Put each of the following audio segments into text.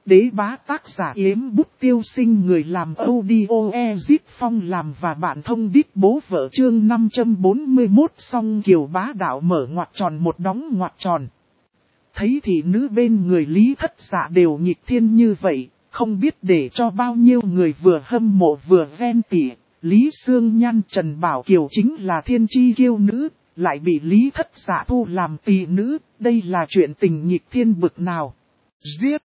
đế bá tác giả Yếm Bút Tiêu Sinh, người làm audio Ezit Phong làm và bạn thông đít bố vợ chương 541. Song Kiều bá đạo mở ngoặc tròn một đóng ngoặc tròn. Thấy thị nữ bên người Lý Thất Dạ đều nghịch thiên như vậy, không biết để cho bao nhiêu người vừa hâm mộ vừa ven tỉ. Lý Sương Nhan Trần Bảo Kiều chính là thiên chi kiêu nữ, lại bị Lý Thất Dạ thu làm tỳ nữ, đây là chuyện tình nghịch thiên bực nào. Giết!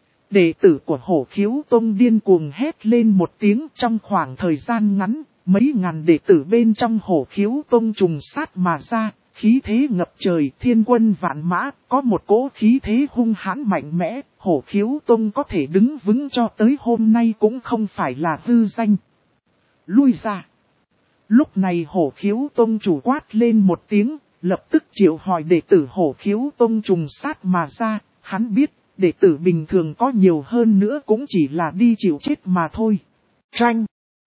Đệ tử của Hổ Khiếu Tông điên cuồng hét lên một tiếng. Trong khoảng thời gian ngắn, mấy ngàn đệ tử bên trong Hổ Khiếu Tông trùng sát mà ra, khí thế ngập trời, thiên quân vạn mã, có một cỗ khí thế hung hãn mạnh mẽ. Hổ Khiếu Tông có thể đứng vững cho tới hôm nay cũng không phải là hư danh. Lui ra! Lúc này Hổ Khiếu Tông chủ quát lên một tiếng, lập tức triệu hỏi đệ tử Hổ Khiếu Tông trùng sát mà ra. Hắn biết, đệ tử bình thường có nhiều hơn nữa cũng chỉ là đi chịu chết mà thôi. Tranh!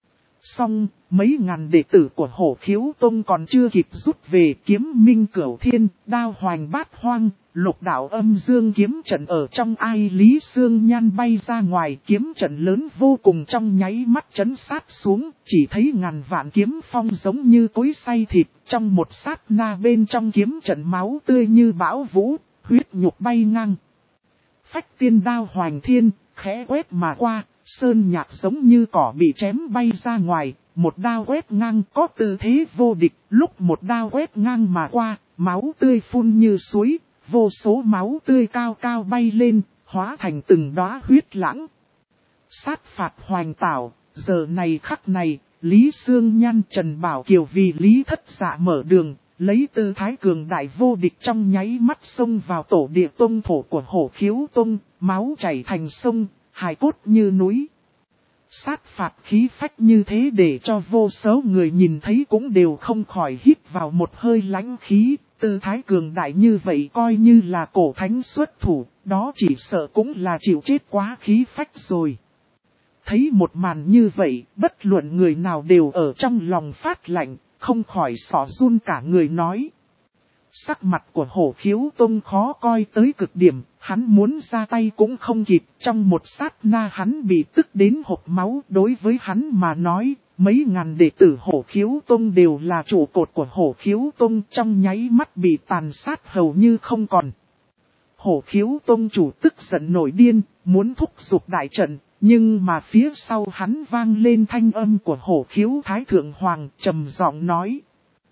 Xong, mấy ngàn đệ tử của Hổ Khiếu Tông còn chưa kịp rút về. Kiếm Minh Cửu Thiên, Đao Hoành Bát Hoang, Lục Đạo Âm Dương kiếm trận ở trong ai Lý Sương Nhan bay ra ngoài. Kiếm trận lớn vô cùng trong nháy mắt chấn sát xuống, chỉ thấy ngàn vạn kiếm phong giống như cối xay thịt. Trong một sát na bên trong kiếm trận máu tươi như bão vũ, huyết nhục bay ngang. Phách tiên đao hoành thiên, khẽ quét mà qua, sơn nhạc giống như cỏ bị chém bay ra ngoài, một đao quét ngang có tư thế vô địch, lúc một đao quét ngang mà qua, máu tươi phun như suối, vô số máu tươi cao cao bay lên, hóa thành từng đóa huyết lãng. Sát phạt hoành tảo, giờ này khắc này, Lý Sương Nhan Trần Bảo Kiều vì Lý Thất Dạ mở đường, lấy tư thái cường đại vô địch trong nháy mắt xông vào tổ địa tông thổ của Hổ Khiếu Tông, máu chảy thành sông, hài cốt như núi. Sát phạt khí phách như thế để cho vô số người nhìn thấy cũng đều không khỏi hít vào một hơi lãnh khí. Tư thái cường đại như vậy coi như là cổ thánh xuất thủ, đó chỉ sợ cũng là chịu chết quá khí phách rồi. Thấy một màn như vậy, bất luận người nào đều ở trong lòng phát lạnh, không khỏi xỏ run cả người nói. Sắc mặt của Hổ Khiếu Tông khó coi tới cực điểm, hắn muốn ra tay cũng không kịp, trong một sát na hắn bị tức đến hộc máu. Đối với hắn mà nói, mấy ngàn đệ tử Hổ Khiếu Tông đều là trụ cột của Hổ Khiếu Tông, trong nháy mắt bị tàn sát hầu như không còn. Hổ Khiếu Tông chủ tức giận nổi điên, muốn thúc giục đại trận, nhưng mà phía sau hắn vang lên thanh âm của Hổ Khiếu Thái Thượng Hoàng trầm giọng nói.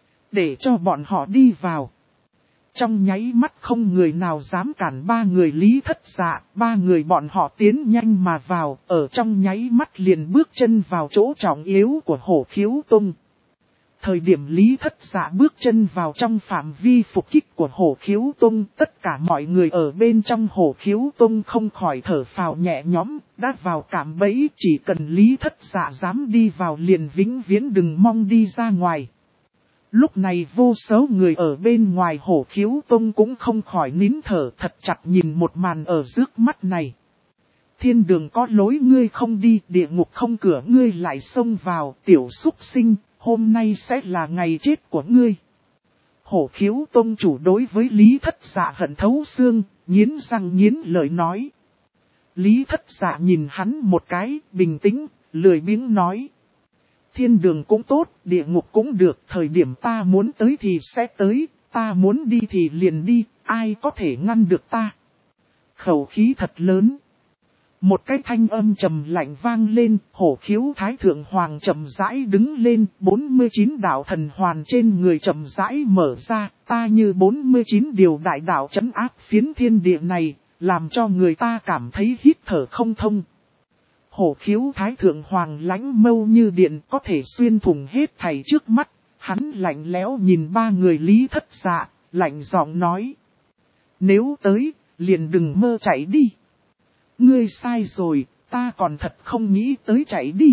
Để cho bọn họ đi vào. Trong nháy mắt không người nào dám cản ba người Lý Thất Dạ, ba người bọn họ tiến nhanh mà vào, ở trong nháy mắt liền bước chân vào chỗ trọng yếu của Hổ Khiếu Tông. Thời điểm Lý Thất Dạ bước chân vào trong phạm vi phục kích của Hổ Khiếu Tông, tất cả mọi người ở bên trong Hổ Khiếu Tông không khỏi thở phào nhẹ nhõm, đã vào cảm bẫy, chỉ cần Lý Thất Dạ dám đi vào liền vĩnh viễn đừng mong đi ra ngoài. Lúc này vô số người ở bên ngoài Hổ Khiếu Tông cũng không khỏi nín thở thật chặt nhìn một màn ở trước mắt này. Thiên đường có lối ngươi không đi, địa ngục không cửa ngươi lại xông vào, tiểu súc sinh, hôm nay sẽ là ngày chết của ngươi. Hổ Khiếu Tông chủ đối với Lý Thất Dạ hận thấu xương, nghiến răng nghiến lợi nói. Lý Thất Dạ nhìn hắn một cái, bình tĩnh, lười biếng nói. Thiên đường cũng tốt, địa ngục cũng được, thời điểm ta muốn tới thì sẽ tới, ta muốn đi thì liền đi, ai có thể ngăn được ta. Khẩu khí thật lớn. Một cái thanh âm trầm lạnh vang lên, Hổ Khiếu Thái Thượng Hoàng chậm rãi đứng lên, 49 đạo thần hoàn trên người chậm rãi mở ra, ta như 49 điều đại đạo trấn áp phiến thiên địa này, làm cho người ta cảm thấy hít thở không thông. Hổ Khiếu Thái Thượng Hoàng lãnh mâu như điện có thể xuyên thủng hết thảy trước mắt, hắn lạnh lẽo nhìn ba người Lý Thất Dạ, lạnh giọng nói. Nếu tới, liền đừng mơ chạy đi. Ngươi sai rồi, ta còn thật không nghĩ tới chạy đi.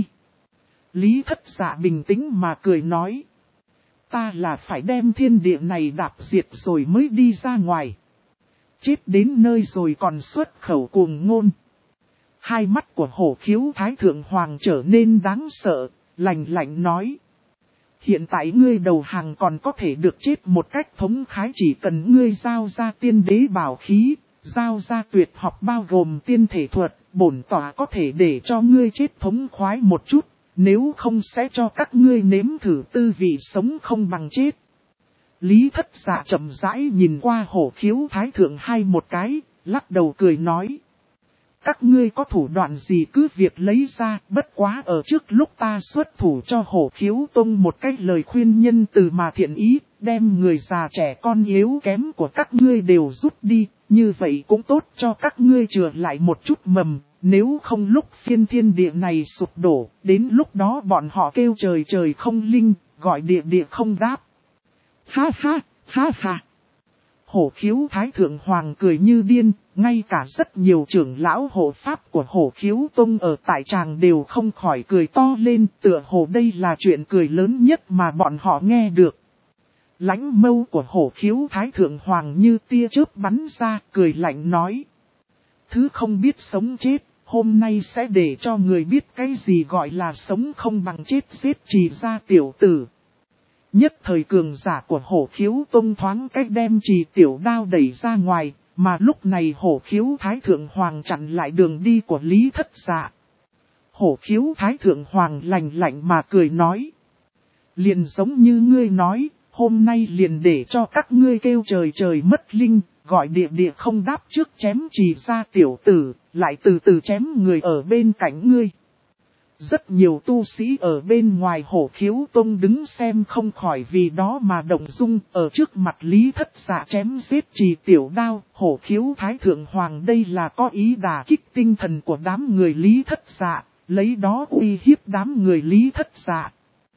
Lý Thất Dạ bình tĩnh mà cười nói. Ta là phải đem thiên địa này đạp diệt rồi mới đi ra ngoài. Chết đến nơi rồi còn xuất khẩu cuồng ngôn. Hai mắt của Hổ Khiếu Thái Thượng Hoàng trở nên đáng sợ, lạnh lạnh nói. Hiện tại ngươi đầu hàng còn có thể được chết một cách thống khái, chỉ cần ngươi giao ra tiên đế bảo khí, giao ra tuyệt học bao gồm tiên thể thuật, bổn tòa có thể để cho ngươi chết thống khoái một chút, nếu không sẽ cho các ngươi nếm thử tư vị sống không bằng chết. Lý Thất Dạ chậm rãi nhìn qua Hổ Khiếu Thái Thượng hai một cái, lắc đầu cười nói. Các ngươi có thủ đoạn gì cứ việc lấy ra, bất quá ở trước lúc ta xuất thủ cho Hổ Khiếu Tông một cái lời khuyên nhân từ mà thiện ý, đem người già trẻ con yếu kém của các ngươi đều rút đi, như vậy cũng tốt cho các ngươi chừa lại một chút mầm, nếu không lúc phiên thiên địa này sụp đổ, đến lúc đó bọn họ kêu trời trời không linh, gọi địa địa không đáp. Ha ha, ha ha. Hổ Khiếu Thái Thượng Hoàng cười như điên, ngay cả rất nhiều trưởng lão hộ pháp của Hổ Khiếu Tông ở tại tràng đều không khỏi cười to lên, tựa hồ đây là chuyện cười lớn nhất mà bọn họ nghe được. Lãnh mâu của Hổ Khiếu Thái Thượng Hoàng như tia chớp bắn ra, cười lạnh nói. Thứ không biết sống chết, hôm nay sẽ để cho người biết cái gì gọi là sống không bằng chết giết Trì Gia tiểu tử. Nhất thời cường giả của Hổ Khiếu Tông thoáng cách đem Trì Tiểu Đao đẩy ra ngoài, mà lúc này Hổ Khiếu Thái Thượng Hoàng chặn lại đường đi của Lý Thất Dạ. Hổ Khiếu Thái Thượng Hoàng lạnh lạnh mà cười nói. Liền giống như ngươi nói, hôm nay liền để cho các ngươi kêu trời trời mất linh, gọi địa địa không đáp trước chém Trì Gia tiểu tử, lại từ từ chém người ở bên cạnh ngươi. Rất nhiều tu sĩ ở bên ngoài Hổ Khiếu Tông đứng xem không khỏi vì đó mà động dung, ở trước mặt Lý Thất Dạ chém giết Trì Tiểu Đao, Hổ Khiếu Thái Thượng Hoàng đây là có ý đả kích tinh thần của đám người Lý Thất Dạ, lấy đó uy hiếp đám người Lý Thất Dạ.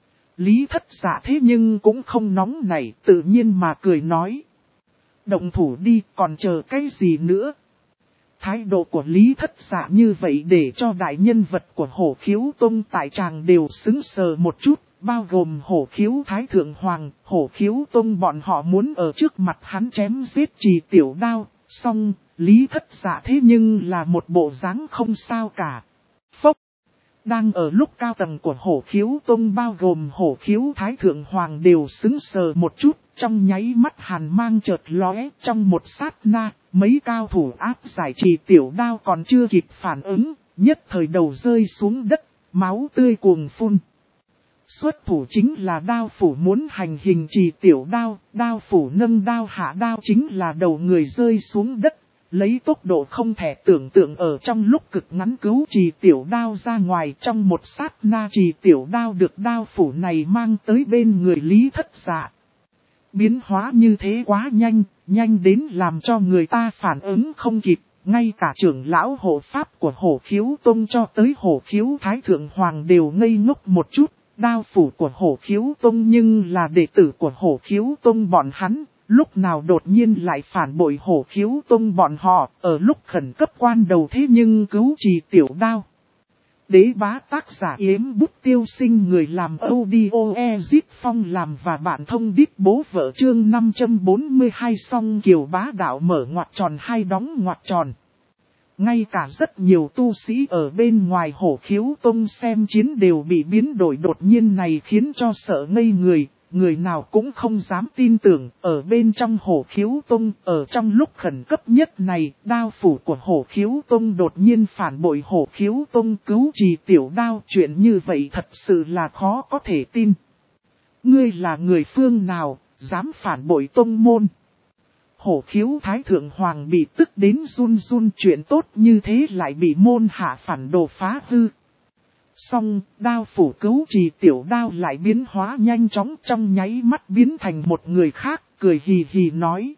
Lý Thất Dạ thế nhưng cũng không nóng nảy, tự nhiên mà cười nói. Động thủ đi, còn chờ cái gì nữa? Thái độ của Lý Thất Dạ như vậy để cho đại nhân vật của Hổ Khiếu Tông tại tràng đều xứng sờ một chút, bao gồm Hổ Khiếu Thái Thượng Hoàng, Hổ Khiếu Tông bọn họ muốn ở trước mặt hắn chém giết Trì Tiểu Đao, song Lý Thất Dạ thế nhưng là một bộ dáng không sao cả. Phốc! Đang ở lúc cao tầng của Hổ Khiếu Tông bao gồm Hổ Khiếu Thái Thượng Hoàng đều xứng sờ một chút, trong nháy mắt hàn mang chợt lóe, trong một sát na, mấy cao thủ áp giải Trì Tiểu Đao còn chưa kịp phản ứng, nhất thời đầu rơi xuống đất, máu tươi cuồng phun. Xuất thủ chính là Đao Phủ muốn hành hình Trì Tiểu Đao, Đao Phủ nâng đao hạ đao chính là đầu người rơi xuống đất. Lấy tốc độ không thể tưởng tượng ở trong lúc cực ngắn cứu Trì Tiểu Đao ra ngoài, trong một sát na Trì Tiểu Đao được Đao Phủ này mang tới bên người Lý Thất Dạ. Biến hóa như thế quá nhanh, nhanh đến làm cho người ta phản ứng không kịp, ngay cả trưởng lão hộ pháp của Hổ Khiếu Tông cho tới Hổ Khiếu Thái Thượng Hoàng đều ngây ngốc một chút. Đao Phủ của Hổ Khiếu Tông nhưng là đệ tử của Hổ Khiếu Tông bọn hắn. Lúc nào đột nhiên lại phản bội Hổ Khiếu Tông bọn họ, ở lúc khẩn cấp quan đầu thế nhưng cứu Trì Tiểu Đao. Đế bá tác giả Yếm Bút Tiêu Sinh, người làm audio Ezit Phong làm và bạn thông đít bố vợ chương 542 song kiều bá đạo mở ngoặc tròn hai đóng ngoặc tròn. Ngay cả rất nhiều tu sĩ ở bên ngoài Hổ Khiếu Tông xem chiến đều bị biến đổi đột nhiên này khiến cho sợ ngây người. Người nào cũng không dám tin tưởng, ở bên trong Hổ Khiếu Tông, ở trong lúc khẩn cấp nhất này, Đao Phủ của Hổ Khiếu Tông đột nhiên phản bội Hổ Khiếu Tông cứu Trì Tiểu Đao. Chuyện như vậy thật sự là khó có thể tin. Ngươi là người phương nào, dám phản bội Tông môn? Hổ Khiếu Thái Thượng Hoàng bị tức đến run run, chuyện tốt như thế lại bị môn hạ phản đồ phá hư. Song, Đao Phủ cứu Trì Tiểu Đao lại biến hóa nhanh chóng, trong nháy mắt biến thành một người khác, cười hì hì nói.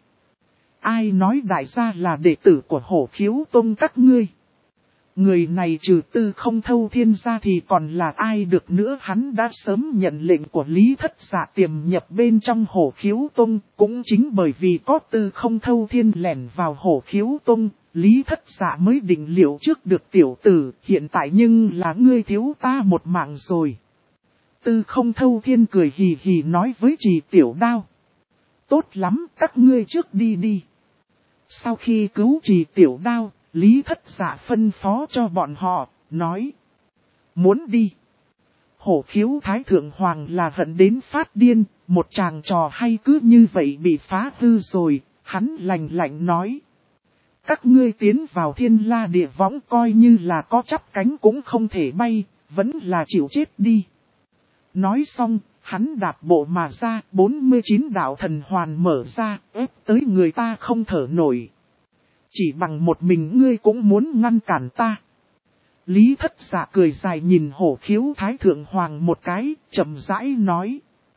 Ai nói đại gia là đệ tử của Hổ Khiếu Tông các ngươi? Người này trừ Tư Không Thâu Thiên ra thì còn là ai được nữa? Hắn đã sớm nhận lệnh của Lý Thất Dạ tiềm nhập bên trong Hổ Khiếu Tông, cũng chính bởi vì có Tư Không Thâu Thiên lẻn vào Hổ Khiếu Tông. Lý Thất Dạ mới định liệu trước được tiểu tử, hiện tại nhưng là ngươi thiếu ta một mạng rồi. Tư Không Thâu Thiên cười hì hì nói với Trì Tiểu Đao. Tốt lắm, các ngươi trước đi đi. Sau khi cứu Trì Tiểu Đao, Lý Thất Dạ phân phó cho bọn họ, nói. Muốn đi. Hổ Khiếu Thái Thượng Hoàng là hận đến phát điên, một chàng trò hay cứ như vậy bị phá hư rồi, hắn lạnh lạnh nói. Các ngươi tiến vào thiên la địa võng coi như là có chắp cánh cũng không thể bay, vẫn là chịu chết đi. Nói xong, hắn đạp bộ mà ra, 49 đạo thần hoàn mở ra, ép tới người ta không thở nổi. Chỉ bằng một mình ngươi cũng muốn ngăn cản ta. Lý Thất Dạ cười dài nhìn Hổ Khiếu Thái Thượng Hoàng một cái, chậm rãi nói.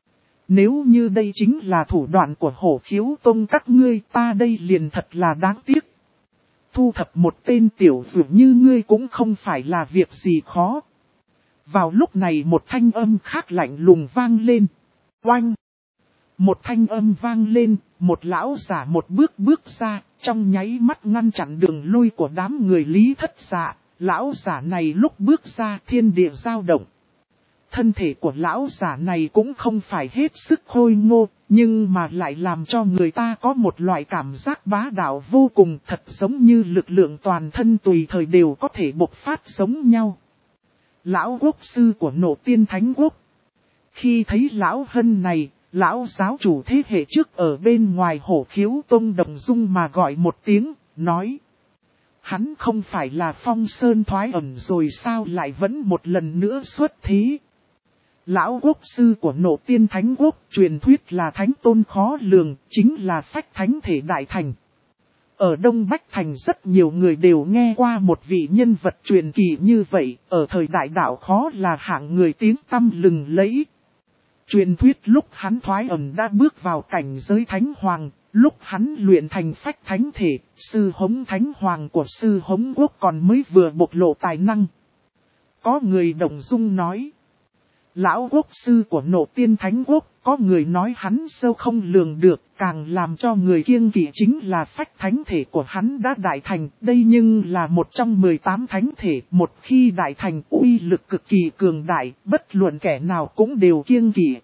Nếu như đây chính là thủ đoạn của Hổ Khiếu Tông các ngươi, ta đây liền thật là đáng tiếc. Thu thập một tên tiểu dược như ngươi cũng không phải là việc gì khó. Vào lúc này một thanh âm khác lạnh lùng vang lên. Oanh! Một thanh âm vang lên, một lão giả một bước ra, trong nháy mắt ngăn chặn đường lui của đám người Lý Thất Dạ. Lão giả này lúc bước ra thiên địa dao động. Thân thể của lão giả này cũng không phải hết sức khôi ngô, nhưng mà lại làm cho người ta có một loại cảm giác bá đạo vô cùng, thật giống như lực lượng toàn thân tùy thời đều có thể bộc phát giống nhau. Lão quốc sư của Nộ Tiên Thánh Quốc. Khi thấy lão hân này, lão giáo chủ thế hệ trước ở bên ngoài Hổ Khiếu Tông động dung mà gọi một tiếng, nói. Hắn không phải là Phong Sơn thoái ẩn rồi sao lại vẫn một lần nữa xuất thế. Lão quốc sư của Nộ Tiên Thánh Quốc truyền thuyết là thánh tôn khó lường, chính là phách thánh thể đại thành. Ở Đông Bách Thành rất nhiều người đều nghe qua một vị nhân vật truyền kỳ như vậy, ở thời đại đạo khó là hạng người tiếng tăm lừng lẫy. Truyền thuyết lúc hắn thoái ẩn đã bước vào cảnh giới thánh hoàng, lúc hắn luyện thành phách thánh thể, sư hống thánh hoàng của sư hống quốc còn mới vừa bộc lộ tài năng. Có người động dung nói. Lão quốc sư của Nộ Tiên Thánh Quốc, có người nói hắn sâu không lường được, càng làm cho người kiêng kỵ chính là phách thánh thể của hắn đã đại thành. Đây nhưng là một trong 18 thánh thể, một khi đại thành uy lực cực kỳ cường đại, bất luận kẻ nào cũng đều kiêng kỵ.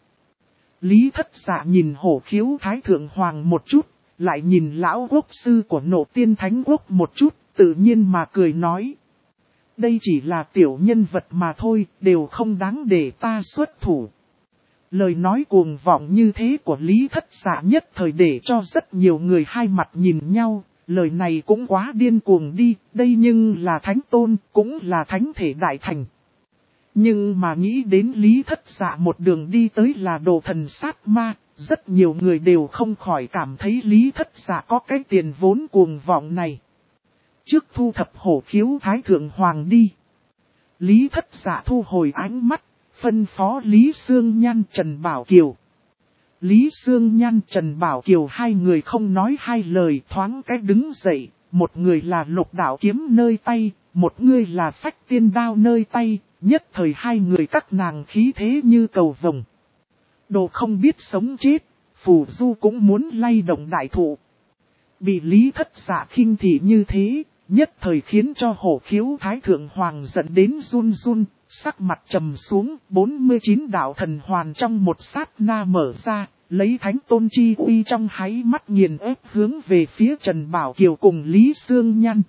Lý Thất Dạ nhìn Hổ Khiếu Thái Thượng Hoàng một chút, lại nhìn lão quốc sư của Nộ Tiên Thánh Quốc một chút, tự nhiên mà cười nói. Đây chỉ là tiểu nhân vật mà thôi, đều không đáng để ta xuất thủ. Lời nói cuồng vọng như thế của Lý Thất Dạ nhất thời để cho rất nhiều người hai mặt nhìn nhau, lời này cũng quá điên cuồng đi, đây nhưng là thánh tôn, cũng là thánh thể đại thành. Nhưng mà nghĩ đến Lý Thất Dạ một đường đi tới là đồ thần sát ma, rất nhiều người đều không khỏi cảm thấy Lý Thất Dạ có cái tiền vốn cuồng vọng này. Trước thu thập Hổ Khiếu Thái Thượng Hoàng đi. Lý Thất Dạ thu hồi ánh mắt, phân phó Lý Sương Nhan Trần Bảo Kiều. Lý Sương Nhan Trần Bảo Kiều hai người không nói hai lời thoáng cái đứng dậy, một người là lục đạo kiếm nơi tay, một người là phách tiên đao nơi tay, nhất thời hai người các nàng khí thế như cầu vồng. Đồ không biết sống chết, phù du cũng muốn lay động đại thụ. Bị Lý Thất Dạ khinh thị như thế, nhất thời khiến cho Hổ Khiếu Thái Thượng Hoàng giận đến run run, sắc mặt trầm xuống, 49 đạo thần hoàn trong một sát na mở ra, lấy thánh tôn chi uy trong háy mắt nghiền ép hướng về phía Trần Bảo Kiều cùng Lý Sương Nhan.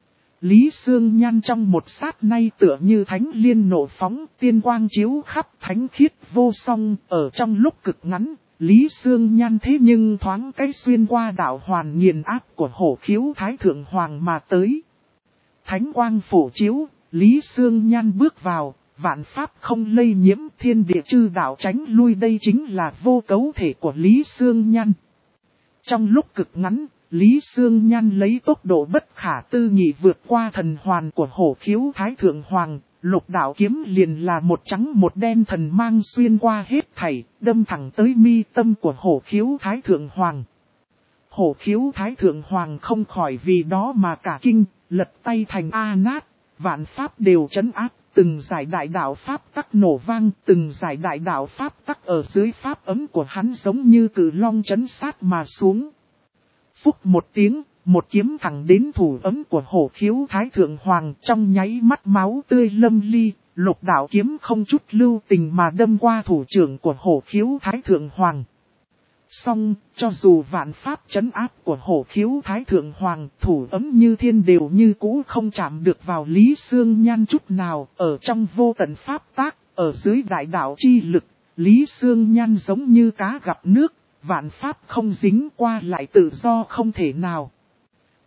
Lý Sương Nhan trong một sát nay tựa như thánh liên nộ phóng, tiên quang chiếu khắp thánh khiết vô song, ở trong lúc cực ngắn. Lý Sương Nhan thế nhưng thoáng cái xuyên qua đạo hoàn nghiền áp của Hổ Khiếu Thái Thượng Hoàng mà tới. Thánh quang phổ chiếu, Lý Sương Nhan bước vào, vạn pháp không lây nhiễm thiên địa chư đạo tránh lui, đây chính là vô cấu thể của Lý Sương Nhan. Trong lúc cực ngắn, Lý Sương Nhan lấy tốc độ bất khả tư nghị vượt qua thần hoàn của Hổ Khiếu Thái Thượng Hoàng. Lục đạo kiếm liền là một trắng một đen thần mang xuyên qua hết thảy, đâm thẳng tới mi tâm của Hổ Khiếu Thái Thượng Hoàng. Hổ Khiếu Thái Thượng Hoàng không khỏi vì đó mà cả kinh, lật tay thành A nát, vạn pháp đều trấn áp, từng giải đại đạo pháp tắc nổ vang, từng giải đại đạo pháp tắc ở dưới pháp ấm của hắn giống như cự long trấn sát mà xuống. Phúc một tiếng. Một kiếm thẳng đến thủ ấm của Hổ Khiếu Thái Thượng Hoàng, trong nháy mắt máu tươi lâm ly, lục đạo kiếm không chút lưu tình mà đâm qua thủ trưởng của Hổ Khiếu Thái Thượng Hoàng. Song, cho dù vạn pháp trấn áp của Hổ Khiếu Thái Thượng Hoàng, thủ ấm như thiên đều như cũ không chạm được vào Lý Sương Nhan chút nào, ở trong vô tận pháp tác, ở dưới đại đạo chi lực, Lý Sương Nhan giống như cá gặp nước, vạn pháp không dính qua lại tự do không thể nào.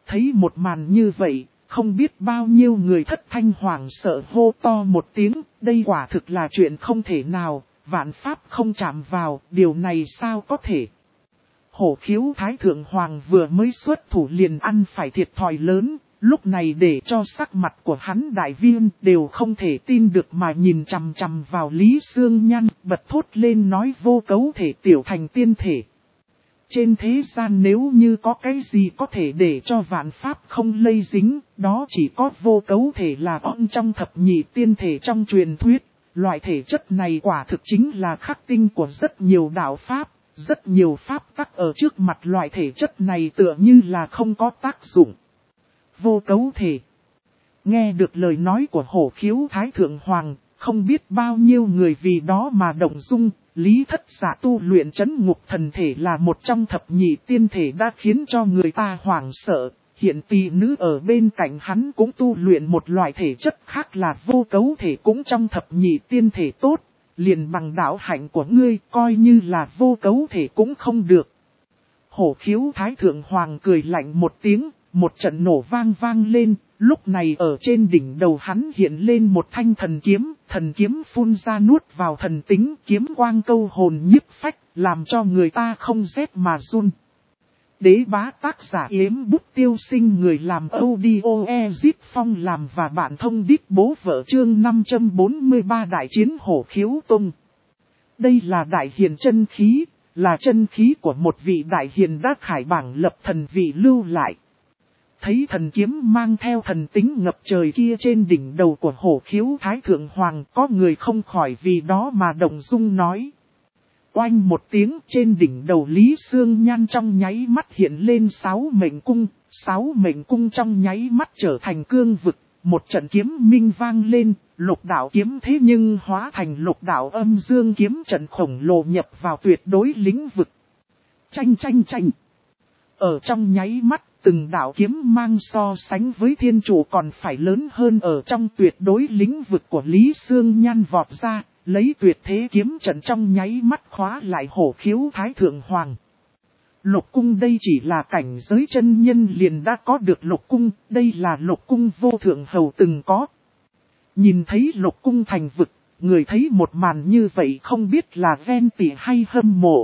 Thấy một màn như vậy, không biết bao nhiêu người thất thanh hoảng sợ hô to một tiếng, đây quả thực là chuyện không thể nào, vạn pháp không chạm vào, điều này sao có thể. Hổ Khiếu Thái Thượng Hoàng vừa mới xuất thủ liền ăn phải thiệt thòi lớn, lúc này để cho sắc mặt của hắn đại viên đều không thể tin được mà nhìn chằm chằm vào Lý Sương Nhan, bật thốt lên nói vô cấu thể tiểu thành tiên thể. Trên thế gian nếu như có cái gì có thể để cho vạn pháp không lây dính, đó chỉ có vô cấu thể là on trong thập nhị tiên thể trong truyền thuyết. Loại thể chất này quả thực chính là khắc tinh của rất nhiều đạo pháp, rất nhiều pháp tắc ở trước mặt loại thể chất này tựa như là không có tác dụng. Vô cấu thể. Nghe được lời nói của Hổ Khiếu Thái Thượng Hoàng, không biết bao nhiêu người vì đó mà động dung. Lý Thất Giả tu luyện trấn ngục thần thể là một trong thập nhị tiên thể đã khiến cho người ta hoảng sợ. Hiện tỷ nữ ở bên cạnh hắn cũng tu luyện một loại thể chất khác là vô cấu thể cũng trong thập nhị tiên thể tốt. Liền bằng đạo hạnh của ngươi coi như là vô cấu thể cũng không được. Hổ Khiếu Thái Thượng Hoàng cười lạnh một tiếng, một trận nổ vang vang lên. Lúc này ở trên đỉnh đầu hắn hiện lên một thanh thần kiếm phun ra nuốt vào thần tính, kiếm quang câu hồn nhiếp phách, làm cho người ta không rét mà run. Đế bá tác giả Yếm Bút Tiêu Sinh, người làm audio Ezit Phong làm và bạn thông đít bố vợ chương 543 đại chiến Hổ Khiếu Tông. Đây là đại hiền chân khí, là chân khí của một vị đại hiền đã khải bảng lập thần vị lưu lại. Thấy thần kiếm mang theo thần tính ngập trời kia trên đỉnh đầu của Hổ Khiếu Thái Thượng Hoàng, có người không khỏi vì đó mà động dung nói. Oanh một tiếng, trên đỉnh đầu Lý Sương Nhan trong nháy mắt hiện lên 6 mệnh cung trong nháy mắt trở thành cương vực, một trận kiếm minh vang lên, lục đạo kiếm thế nhưng hóa thành lục đạo âm dương kiếm trận khổng lồ nhập vào tuyệt đối lĩnh vực. Tranh. Ở trong nháy mắt, từng đạo kiếm mang so sánh với thiên chủ còn phải lớn hơn ở trong tuyệt đối lĩnh vực của Lý Sương Nhan vọt ra, lấy tuyệt thế kiếm trận trong nháy mắt khóa lại Hổ Khiếu Thái Thượng Hoàng. Lục cung đây chỉ là cảnh giới chân nhân liền đã có được lục cung, đây là lục cung vô thượng hầu từng có. Nhìn thấy lục cung thành vực, người thấy một màn như vậy không biết là ghen tị hay hâm mộ.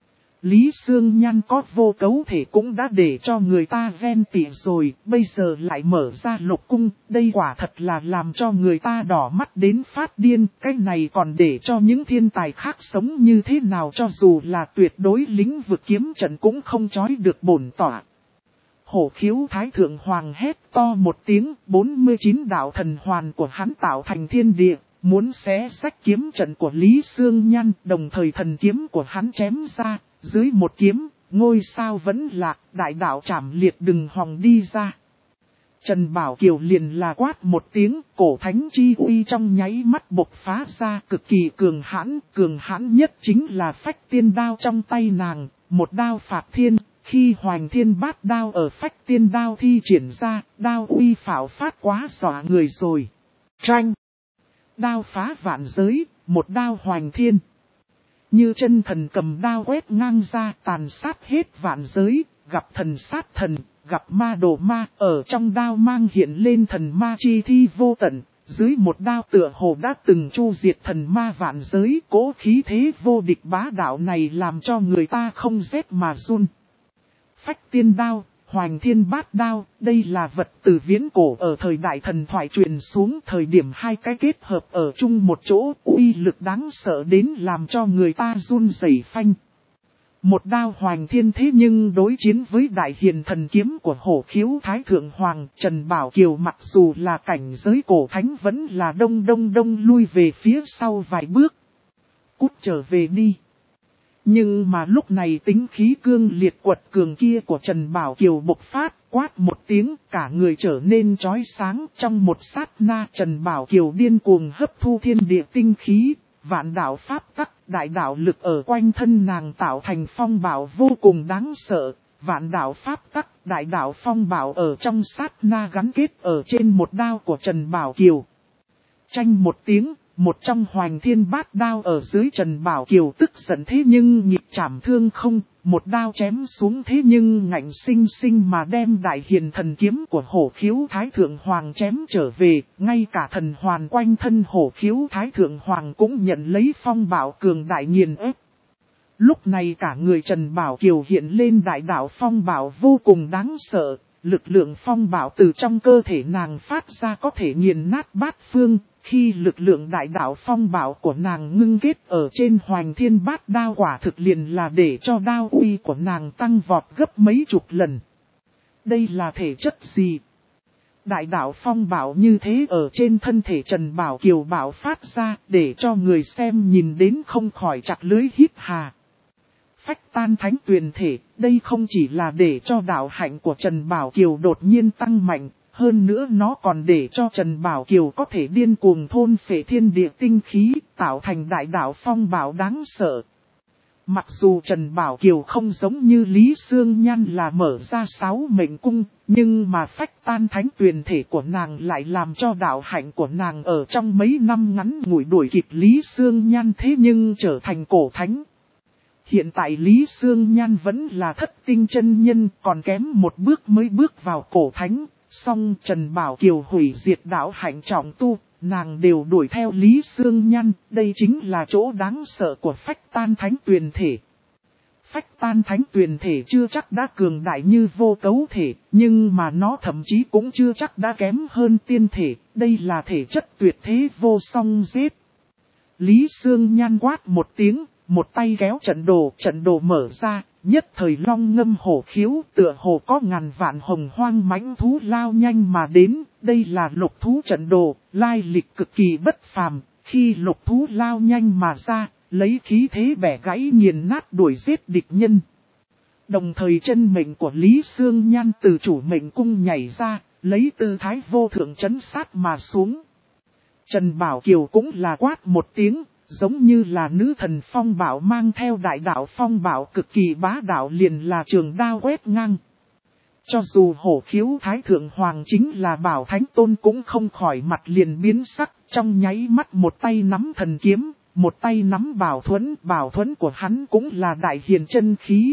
Lý Sương Nhan có vô cấu thể cũng đã để cho người ta ghen tị rồi, bây giờ lại mở ra lục cung, đây quả thật là làm cho người ta đỏ mắt đến phát điên, cái này còn để cho những thiên tài khác sống như thế nào cho dù là tuyệt đối lĩnh vực kiếm trận cũng không chói được bổn tỏa. Hổ Khiếu Thái Thượng Hoàng hét to một tiếng, 49 đạo thần hoàn của hắn tạo thành thiên địa, muốn xé sách kiếm trận của Lý Sương Nhan, đồng thời thần kiếm của hắn chém ra. Dưới một kiếm, ngôi sao vẫn lạc, đại đạo trảm liệt đừng hòng đi ra. Trần Bảo Kiều liền là quát một tiếng, cổ thánh chi uy trong nháy mắt bộc phá ra cực kỳ cường hãn nhất chính là phách tiên đao trong tay nàng, một đao phạt thiên, khi hoành thiên bát đao ở phách tiên đao thi triển ra, đao uy phảo phát quá dọa người rồi. Tranh! Đao phá vạn giới, một đao hoành thiên. Như chân thần cầm đao quét ngang ra tàn sát hết vạn giới, gặp thần sát thần, gặp ma đổ ma, ở trong đao mang hiện lên thần ma chi thi vô tận, dưới một đao tựa hồ đã từng chu diệt thần ma vạn giới, cố khí thế vô địch bá đạo này làm cho người ta không rét mà run. Phách tiên đao, hoành thiên bát đao, đây là vật từ viễn cổ ở thời đại thần thoại truyền xuống, thời điểm hai cái kết hợp ở chung một chỗ, uy lực đáng sợ đến làm cho người ta run rẩy phanh. Một đao hoành thiên thế nhưng đối chiến với đại hiền thần kiếm của Hổ Khiếu Thái Thượng Hoàng, Trần Bảo Kiều mặc dù là cảnh giới cổ thánh vẫn là đông lui về phía sau vài bước. Cút trở về đi. Nhưng mà lúc này tính khí cương liệt quật cường kia của Trần Bảo Kiều bộc phát, quát một tiếng, cả người trở nên chói sáng. Trong một sát na, Trần Bảo Kiều điên cuồng hấp thu thiên địa tinh khí, vạn đạo pháp tắc, đại đạo lực ở quanh thân nàng tạo thành phong bảo vô cùng đáng sợ. Vạn đạo pháp tắc, đại đạo phong bảo ở trong sát na gắn kết ở trên một đao của Trần Bảo Kiều. Tranh một tiếng. một trong Hoành Thiên Bát Đao ở dưới Trần Bảo Kiều tức giận thế nhưng nhịp chảm thương không, một đao chém xuống thế nhưng ngạnh sinh sinh mà đem Đại Hiền Thần Kiếm của Hổ Khiếu Thái Thượng Hoàng chém trở về, ngay cả thần hoàn quanh thân Hổ Khiếu Thái Thượng Hoàng cũng nhận lấy phong bạo cường đại nghiền ép. Lúc này cả người Trần Bảo Kiều hiện lên đại đạo phong bạo vô cùng đáng sợ, lực lượng phong bạo từ trong cơ thể nàng phát ra có thể nghiền nát bát phương, khi lực lượng đại đạo phong bạo của nàng ngưng kết ở trên Hoành Thiên Bát Đao quả thực liền là để cho đao uy của nàng tăng vọt gấp mấy chục lần. Đây là thể chất gì? Đại đạo phong bạo như thế ở trên thân thể Trần Bảo Kiều bạo phát ra để cho người xem nhìn đến không khỏi chặt lưới hít hà. Phách tan thánh tuyền thể, đây không chỉ là để cho đạo hạnh của Trần Bảo Kiều đột nhiên tăng mạnh, hơn nữa nó còn để cho Trần Bảo Kiều có thể điên cuồng thôn phệ thiên địa tinh khí, tạo thành đại đạo phong bạo đáng sợ. Mặc dù Trần Bảo Kiều không giống như Lý Sương Nhan là mở ra 6 mệnh cung, nhưng mà phách tan thánh tuyền thể của nàng lại làm cho đạo hạnh của nàng ở trong mấy năm ngắn ngủi đuổi kịp Lý Sương Nhan thế nhưng trở thành cổ thánh. Hiện tại Lý Sương Nhan vẫn là thất tinh chân nhân, còn kém một bước mới bước vào cổ thánh, song Trần Bảo Kiều hủy diệt đạo hạnh trọng tu, nàng đều đuổi theo Lý Sương Nhan, đây chính là chỗ đáng sợ của phách tan thánh tuyền thể. Phách tan thánh tuyền thể chưa chắc đã cường đại như vô cấu thể, nhưng mà nó thậm chí cũng chưa chắc đã kém hơn tiên thể, đây là thể chất tuyệt thế vô song giết. Lý Sương Nhan quát một tiếng, một tay kéo trận đồ mở ra, nhất thời long ngâm hổ khiếu tựa hồ có ngàn vạn hồng hoang mãnh thú lao nhanh mà đến, đây là lục thú trận đồ, lai lịch cực kỳ bất phàm, khi lục thú lao nhanh mà ra, lấy khí thế bẻ gãy nghiền nát đuổi giết địch nhân. Đồng thời chân mệnh của Lý Sương Nhan từ chủ mệnh cung nhảy ra, lấy tư thái vô thượng chấn sát mà xuống. Trần Bảo Kiều cũng là quát một tiếng, giống như là nữ thần phong bảo mang theo đại đạo phong bảo cực kỳ bá đạo liền là trường đao quét ngang. Cho dù Hổ Khiếu Thái Thượng Hoàng chính là Bảo Thánh Tôn cũng không khỏi mặt liền biến sắc, trong nháy mắt một tay nắm thần kiếm, một tay nắm bảo thuẫn của hắn cũng là đại hiền chân khí.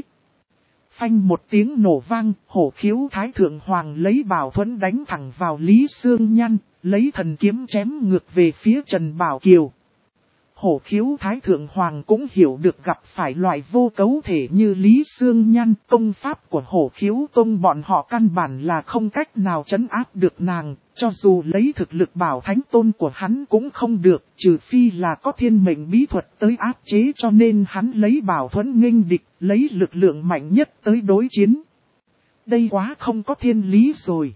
Phanh một tiếng nổ vang, Hổ Khiếu Thái Thượng Hoàng lấy bảo thuẫn đánh thẳng vào Lý Sương Nhan, lấy thần kiếm chém ngược về phía Trần Bảo Kiều. Hổ Khiếu Thái Thượng Hoàng cũng hiểu được gặp phải loại vô cấu thể như Lý Sương Nhan, công pháp của Hổ Khiếu Tông bọn họ căn bản là không cách nào trấn áp được nàng, cho dù lấy thực lực Bảo Thánh Tôn của hắn cũng không được, trừ phi là có thiên mệnh bí thuật tới áp chế, cho nên hắn lấy bảo thuẫn nghênh địch, lấy lực lượng mạnh nhất tới đối chiến. Đây quá không có thiên lý rồi.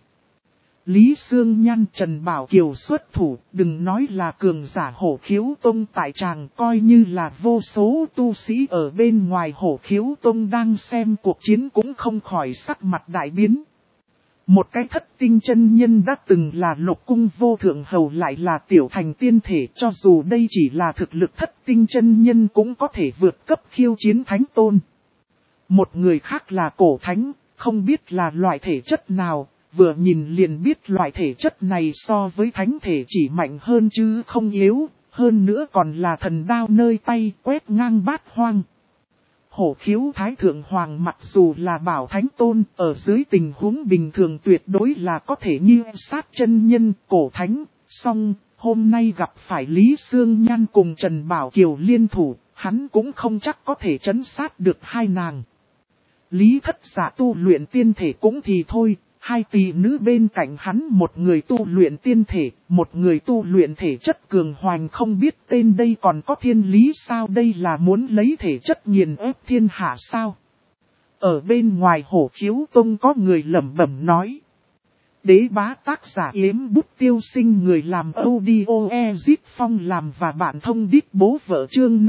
Lý Sương Nhan Trần Bảo Kiều xuất thủ, đừng nói là cường giả Hổ Khiếu Tông tại tràng, coi như là vô số tu sĩ ở bên ngoài Hổ Khiếu Tông đang xem cuộc chiến cũng không khỏi sắc mặt đại biến. Một cái thất tinh chân nhân đã từng là Lục Cung vô thượng hầu lại là tiểu thành tiên thể, cho dù đây chỉ là thực lực thất tinh chân nhân cũng có thể vượt cấp khiêu chiến Thánh Tôn. Một người khác là cổ thánh, không biết là loại thể chất nào. Vừa nhìn liền biết loại thể chất này so với thánh thể chỉ mạnh hơn chứ không yếu, hơn nữa còn là thần đao nơi tay quét ngang bát hoang. Hổ Khiếu Thái Thượng Hoàng mặc dù là Bảo Thánh Tôn, ở dưới tình huống bình thường tuyệt đối là có thể như sát chân nhân cổ thánh, song hôm nay gặp phải Lý Sương Nhan cùng Trần Bảo Kiều liên thủ, hắn cũng không chắc có thể trấn sát được hai nàng. Lý Thất Giả tu luyện tiên thể cũng thì thôi. Hai tỷ nữ bên cạnh hắn, một người tu luyện tiên thể, một người tu luyện thể chất cường hoành không biết tên, đây còn có thiên lý sao, đây là muốn lấy thể chất nghiền ép thiên hạ sao. Ở bên ngoài Hổ Khiếu Tông có người lẩm bẩm nói. Đế bá tác giả Yếm Bút Tiêu Sinh, người làm audio Ezit Phong làm và bạn thông đít bố vợ chương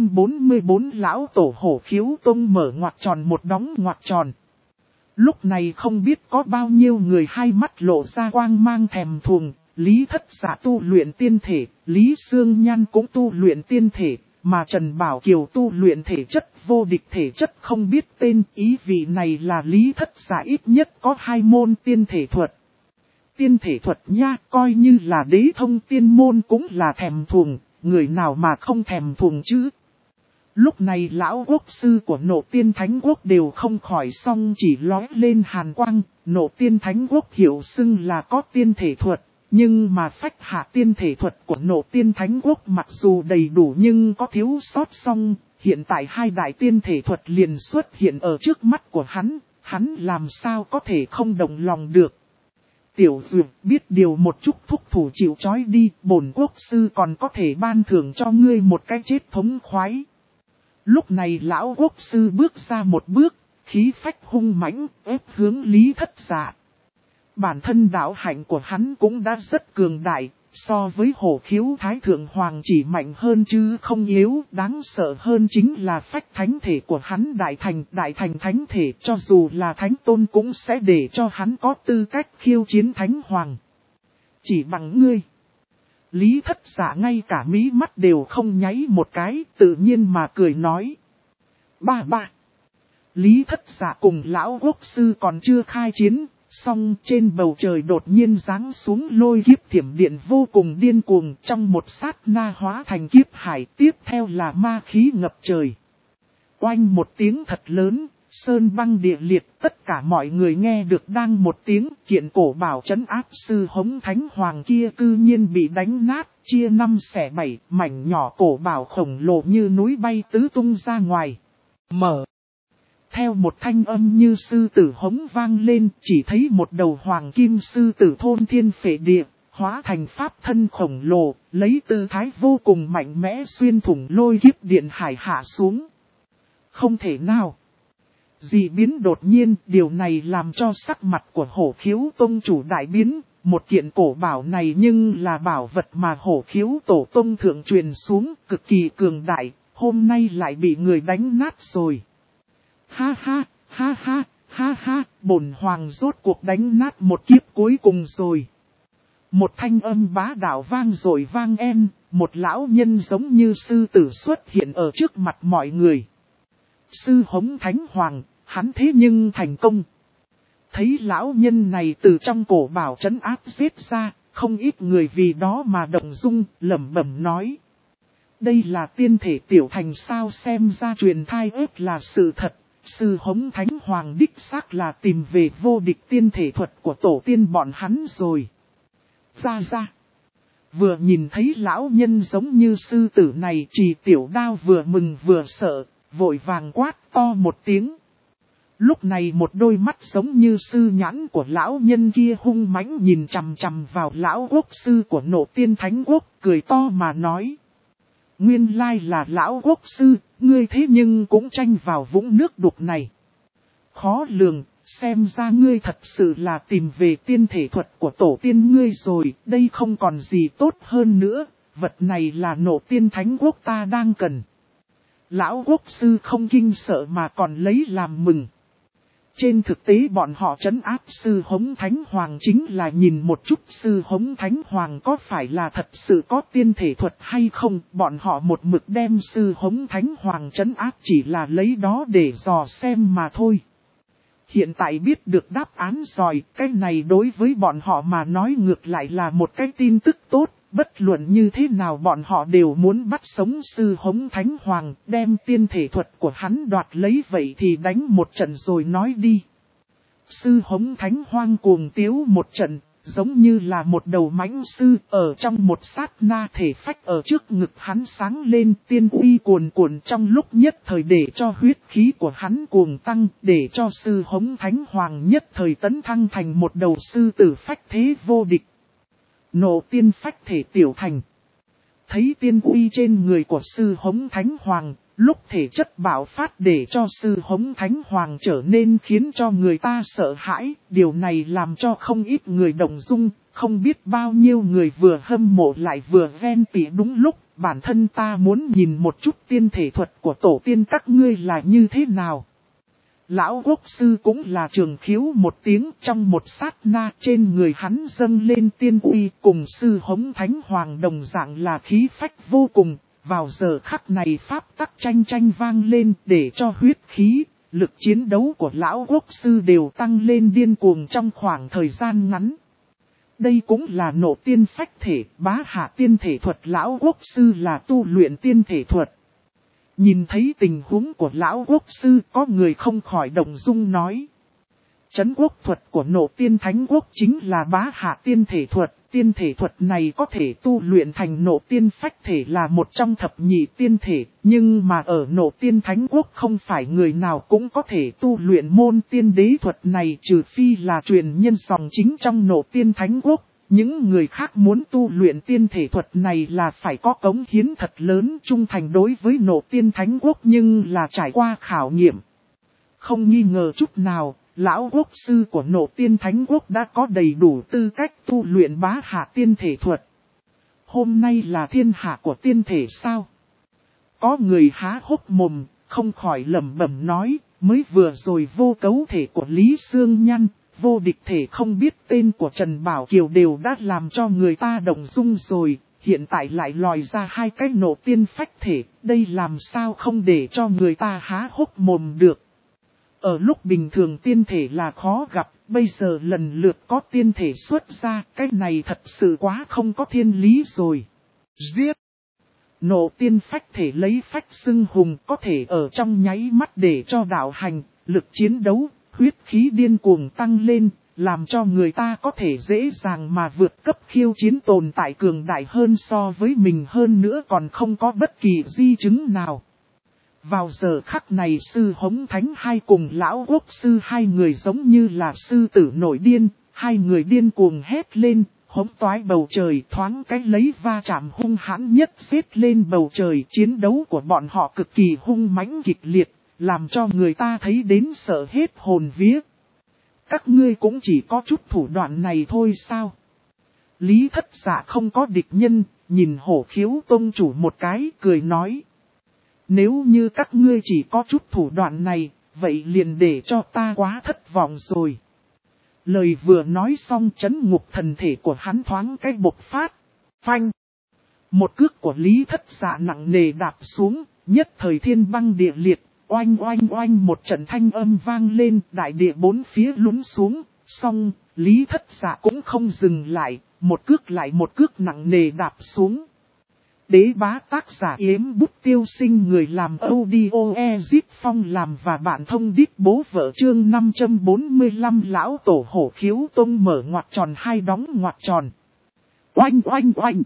544 lão tổ Hổ Khiếu Tông mở ngoặc tròn một đóng ngoặc tròn. Lúc này không biết có bao nhiêu người hai mắt lộ ra quang mang thèm thuồng, Lý Thất Giả tu luyện tiên thể, Lý Sương Nhan cũng tu luyện tiên thể, mà Trần Bảo Kiều tu luyện thể chất vô địch thể chất không biết tên, ý vị này là Lý Thất Giả ít nhất có 2 môn tiên thể thuật. Tiên thể thuật nha, coi như là đế thông tiên môn cũng là thèm thuồng, người nào mà không thèm thuồng chứ. Lúc này lão quốc sư của Nộ Tiên Thánh Quốc đều không khỏi xong chỉ lói lên hàn quang. Nộ Tiên Thánh Quốc hiểu xưng là có tiên thể thuật, nhưng mà phách hạ tiên thể thuật của Nộ Tiên Thánh Quốc mặc dù đầy đủ nhưng có thiếu sót song. Hiện tại hai đại tiên thể thuật liền xuất hiện ở trước mắt của hắn làm sao có thể không động lòng được. Tiểu Dược biết điều một chút thúc thủ chịu trói đi, bổn quốc sư còn có thể ban thưởng cho ngươi một cái chết thống khoái. Lúc này lão quốc sư bước ra một bước, khí phách hung mãnh, ép hướng Lý Thất Dạ. Bản thân đạo hạnh của hắn cũng đã rất cường đại, so với Hổ Khiếu Thái Thượng Hoàng chỉ mạnh hơn chứ không yếu, đáng sợ hơn chính là phách thánh thể của hắn đại thành thánh thể, cho dù là thánh tôn cũng sẽ để cho hắn có tư cách khiêu chiến thánh hoàng. Chỉ bằng ngươi. Lý Thất Dạ ngay cả mí mắt đều không nháy một cái, tự nhiên mà cười nói. Ba. Lý Thất Dạ cùng lão quốc sư còn chưa khai chiến, song trên bầu trời đột nhiên giáng xuống lôi kiếp thiểm điện vô cùng điên cuồng, trong một sát na hóa thành kiếp hải, tiếp theo là ma khí ngập trời. Oanh một tiếng thật lớn, sơn băng địa liệt, tất cả mọi người nghe được đang một tiếng, kiện cổ bảo trấn áp sư hống thánh hoàng kia cư nhiên bị đánh nát, chia 5 xẻ 7, mảnh nhỏ cổ bảo khổng lồ như núi bay tứ tung ra ngoài. Mở. Theo một thanh âm như sư tử hống vang lên, chỉ thấy một đầu hoàng kim sư tử thôn thiên phệ địa, hóa thành pháp thân khổng lồ, lấy tư thái vô cùng mạnh mẽ xuyên thủng lôi kiếp điện hải hạ xuống. Không thể nào. Dị biến đột nhiên, điều này làm cho sắc mặt của Hổ Khiếu Tông chủ đại biến. Một kiện cổ bảo này nhưng là bảo vật mà Hổ Khiếu Tổ Tông thượng truyền xuống, cực kỳ cường đại, hôm nay lại bị người đánh nát rồi. Ha, bổn hoàng rốt cuộc đánh nát một kiếp cuối cùng rồi. Một thanh âm bá đạo vang rồi vang en, một lão nhân giống như sư tử xuất hiện ở trước mặt mọi người. Sư hống thánh hoàng, hắn thế nhưng thành công. Thấy lão nhân này từ trong cổ bảo trấn áp giết ra, không ít người vì đó mà động dung, lẩm bẩm nói. Đây là tiên thể tiểu thành sao, xem ra truyền thai ếp là sự thật. Sư hống thánh hoàng đích xác là tìm về vô địch tiên thể thuật của tổ tiên bọn hắn rồi. Ra. Vừa nhìn thấy lão nhân giống như sư tử này, Trì Tiểu Đao vừa mừng vừa sợ, vội vàng quát to một tiếng. Lúc này một đôi mắt giống như sư nhãn của lão nhân kia hung mãnh nhìn chằm chằm vào lão quốc sư của Nộ Tiên Thánh Quốc, cười to mà nói. Nguyên lai là lão quốc sư, ngươi thế nhưng cũng tranh vào vũng nước đục này. Khó lường, xem ra ngươi thật sự là tìm về tiên thể thuật của tổ tiên ngươi rồi, đây không còn gì tốt hơn nữa, vật này là Nộ Tiên Thánh Quốc ta đang cần. Lão quốc sư không kinh sợ mà còn lấy làm mừng. Trên thực tế bọn họ trấn áp sư hống thánh hoàng chính là nhìn một chút sư hống thánh hoàng có phải là thật sự có tiên thể thuật hay không. Bọn họ một mực đem sư hống thánh hoàng trấn áp chỉ là lấy đó để dò xem mà thôi. Hiện tại biết được đáp án rồi, cái này đối với bọn họ mà nói ngược lại là một cái tin tức tốt. Bất luận như thế nào bọn họ đều muốn bắt sống sư hống thánh hoàng, đem tiên thể thuật của hắn đoạt lấy, vậy thì đánh một trận rồi nói đi. Sư hống thánh hoàng cuồng tiếu một trận, giống như là một đầu mãnh sư, ở trong một sát na thể phách ở trước ngực hắn sáng lên, tiên uy cuồn cuộn trong lúc nhất thời để cho huyết khí của hắn cuồng tăng, để cho sư hống thánh hoàng nhất thời tấn thăng thành một đầu sư tử phách thế vô địch. Nộ tiên phách thể tiểu thành. Thấy tiên uy trên người của sư hống thánh hoàng, lúc thể chất bạo phát để cho sư hống thánh hoàng trở nên khiến cho người ta sợ hãi. Điều này làm cho không ít người động dung, không biết bao nhiêu người vừa hâm mộ lại vừa ghen tị. Đúng lúc, bản thân ta muốn nhìn một chút tiên thể thuật của tổ tiên các ngươi là như thế nào. Lão quốc sư cũng là trường khiếu một tiếng, trong một sát na trên người hắn dâng lên tiên uy, cùng sư hống thánh hoàng đồng dạng là khí phách vô cùng. Vào giờ khắc này pháp tắc tranh vang lên để cho huyết khí, lực chiến đấu của lão quốc sư đều tăng lên điên cuồng trong khoảng thời gian ngắn. Đây cũng là nộ tiên phách thể, bá hạ tiên thể thuật. Lão quốc sư là tu luyện tiên thể thuật. Nhìn thấy tình huống của lão quốc sư, có người không khỏi động dung nói. Trấn quốc thuật của nộ tiên thánh quốc chính là bá hạ tiên thể thuật. Tiên thể thuật này có thể tu luyện thành nộ tiên phách thể là một trong thập nhị tiên thể. Nhưng mà ở nộ tiên thánh quốc không phải người nào cũng có thể tu luyện môn tiên đế thuật này, trừ phi là truyền nhân dòng chính trong nộ tiên thánh quốc. Những người khác muốn tu luyện tiên thể thuật này là phải có cống hiến thật lớn, trung thành đối với nộ tiên thánh quốc, nhưng là trải qua khảo nghiệm. Không nghi ngờ chút nào, lão quốc sư của nộ tiên thánh quốc đã có đầy đủ tư cách tu luyện bá hạ tiên thể thuật. Hôm nay là thiên hạ của tiên thể sao? Có người há hốc mồm, không khỏi lẩm bẩm nói, mới vừa rồi vô cấu thể của Lý Sương Nhăn, vô địch thể không biết tên của Trần Bảo Kiều đều đã làm cho người ta động dung rồi, hiện tại lại lòi ra hai cái nộ tiên phách thể, đây làm sao không để cho người ta há hốc mồm được. Ở lúc bình thường tiên thể là khó gặp, bây giờ lần lượt có tiên thể xuất ra, cái này thật sự quá không có thiên lý rồi. Giết! Nộ tiên phách thể lấy phách xưng hùng, có thể ở trong nháy mắt để cho đạo hành, lực chiến đấu, huyết khí điên cuồng tăng lên, làm cho người ta có thể dễ dàng mà vượt cấp khiêu chiến tồn tại cường đại hơn so với mình, hơn nữa còn không có bất kỳ di chứng nào. Vào giờ khắc này sư Hống Thánh hai cùng lão quốc sư hai người giống như là sư tử nổi điên, hai người điên cuồng hét lên, hống toái bầu trời, thoáng cái lấy va chạm hung hãn nhất xếp lên bầu trời. Chiến đấu của bọn họ cực kỳ hung mãnh kịch liệt, làm cho người ta thấy đến sợ hết hồn vía. Các ngươi cũng chỉ có chút thủ đoạn này thôi sao? Lý Thất Dạ không có địch nhân, nhìn Hổ Khiếu tông chủ một cái, cười nói. Nếu như các ngươi chỉ có chút thủ đoạn này, vậy liền để cho ta quá thất vọng rồi. Lời vừa nói xong, chấn ngục thần thể của hắn thoáng cái bộc phát. Phanh! Một cước của Lý Thất Dạ nặng nề đạp xuống, nhất thời thiên băng địa liệt, oanh oanh oanh một trận thanh âm vang lên, đại địa bốn phía lún xuống, xong, Lý Thất Dạ cũng không dừng lại, một cước nặng nề đạp xuống. Đế bá tác giả Yếm Bút Tiêu Sinh, người làm audio Ezit Phong làm và bạn thông đít bố vợ chương 545. Lão tổ Hổ Khiếu Tông mở ngoặc tròn hai đóng ngoặc tròn. Oanh oanh oanh!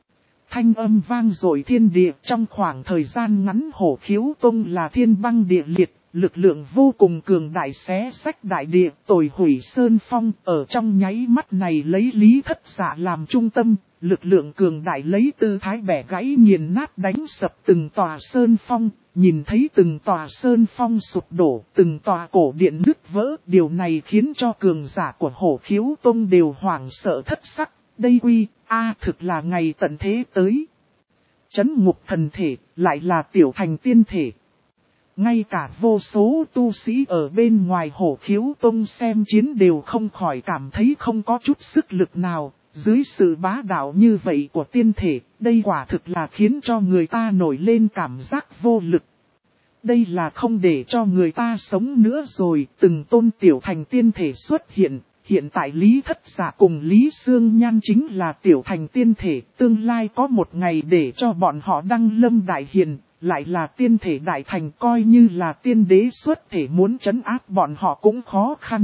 Thanh âm vang dội thiên địa, trong khoảng thời gian ngắn Hổ Khiếu Tông là thiên băng địa liệt, lực lượng vô cùng cường đại xé xách đại địa, tồi hủy sơn phong. Ở trong nháy mắt này lấy Lý Thất Dạ làm trung tâm, lực lượng cường đại lấy tư thái bẻ gãy nghiền nát đánh sập từng tòa sơn phong, nhìn thấy từng tòa sơn phong sụp đổ, từng tòa cổ điện nứt vỡ. Điều này khiến cho cường giả của Hổ Khiếu Tông đều hoảng sợ thất sắc. Đây thực là ngày tận thế tới. Trấn ngục thần thể, lại là tiểu thành tiên thể. Ngay cả vô số tu sĩ ở bên ngoài Hổ Khiếu Tông xem chiến đều không khỏi cảm thấy không có chút sức lực nào. Dưới sự bá đạo như vậy của tiên thể, đây quả thực là khiến cho người ta nổi lên cảm giác vô lực. Đây là không để cho người ta sống nữa rồi, từng tôn tiểu thành tiên thể xuất hiện. Hiện tại Lý Thất Dạ cùng Lý Sương Nhan chính là tiểu thành tiên thể, tương lai có một ngày để cho bọn họ đăng lâm đại hiền, lại là tiên thể đại thành, coi như là tiên đế xuất thể muốn trấn áp bọn họ cũng khó khăn.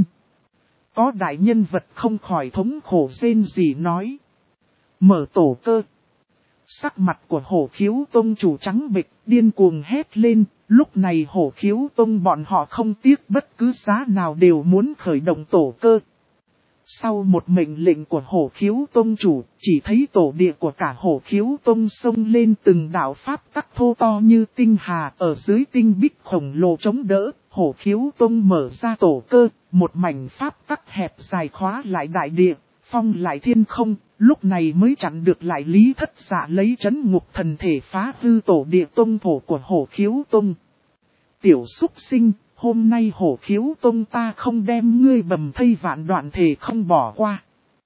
Có đại nhân vật không khỏi thống khổ rên rỉ nói. Mở tổ cơ. Sắc mặt của Hổ Khiếu Tông chủ trắng bệch, điên cuồng hét lên. Lúc này Hổ Khiếu Tông bọn họ không tiếc bất cứ giá nào đều muốn khởi động tổ cơ. Sau một mệnh lệnh của Hổ Khiếu Tông chủ, chỉ thấy tổ địa của cả Hổ Khiếu Tông xông lên từng đạo pháp tắc thô to như tinh hà, ở dưới tinh bích khổng lồ chống đỡ. Hổ Khiếu Tông mở ra tổ cơ, một mảnh pháp tắc hẹp dài khóa lại đại địa, phong lại thiên không, lúc này mới chặn được lại Lý Thất Dạ lấy trấn ngục thần thể phá hư tổ địa tông thổ của Hổ Khiếu Tông. Tiểu súc sinh, hôm nay Hổ Khiếu Tông ta không đem ngươi bầm thây vạn đoạn thể không bỏ qua.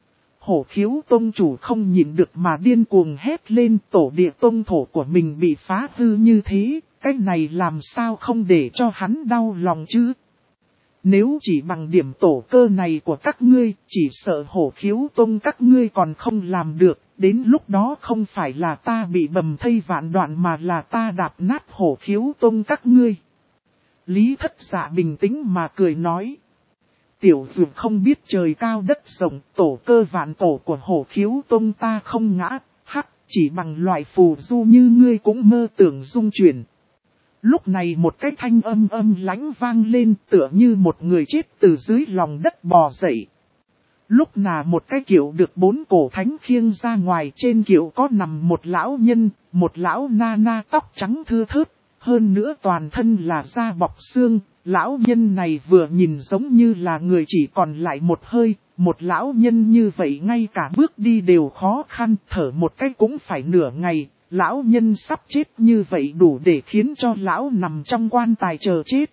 Hổ Khiếu Tông chủ không nhịn được mà điên cuồng hét lên, tổ địa tông thổ của mình bị phá hư như thế, cái này làm sao không để cho hắn đau lòng chứ. Nếu chỉ bằng điểm tổ cơ này của các ngươi, chỉ sợ Hổ Khiếu Tông các ngươi còn không làm được, đến lúc đó không phải là ta bị bầm thây vạn đoạn mà là ta đạp nát Hổ Khiếu Tông các ngươi. Lý Thất Dạ bình tĩnh mà cười nói. Tiểu dược không biết trời cao đất rộng, tổ cơ vạn cổ của Hổ Khiếu Tông ta không ngã, hắc, chỉ bằng loại phù du như ngươi cũng mơ tưởng dung chuyển. Lúc này một cái thanh âm lãnh vang lên tựa như một người chết từ dưới lòng đất bò dậy. Lúc nào một cái kiệu được 4 cổ thánh khiêng ra ngoài, trên kiệu có nằm một lão nhân, một lão na tóc trắng thưa thớt, hơn nữa toàn thân là da bọc xương. Lão nhân này vừa nhìn giống như là người chỉ còn lại một hơi, một lão nhân như vậy ngay cả bước đi đều khó khăn, thở một cái cũng phải nửa ngày. Lão nhân sắp chết như vậy đủ để khiến cho lão nằm trong quan tài chờ chết.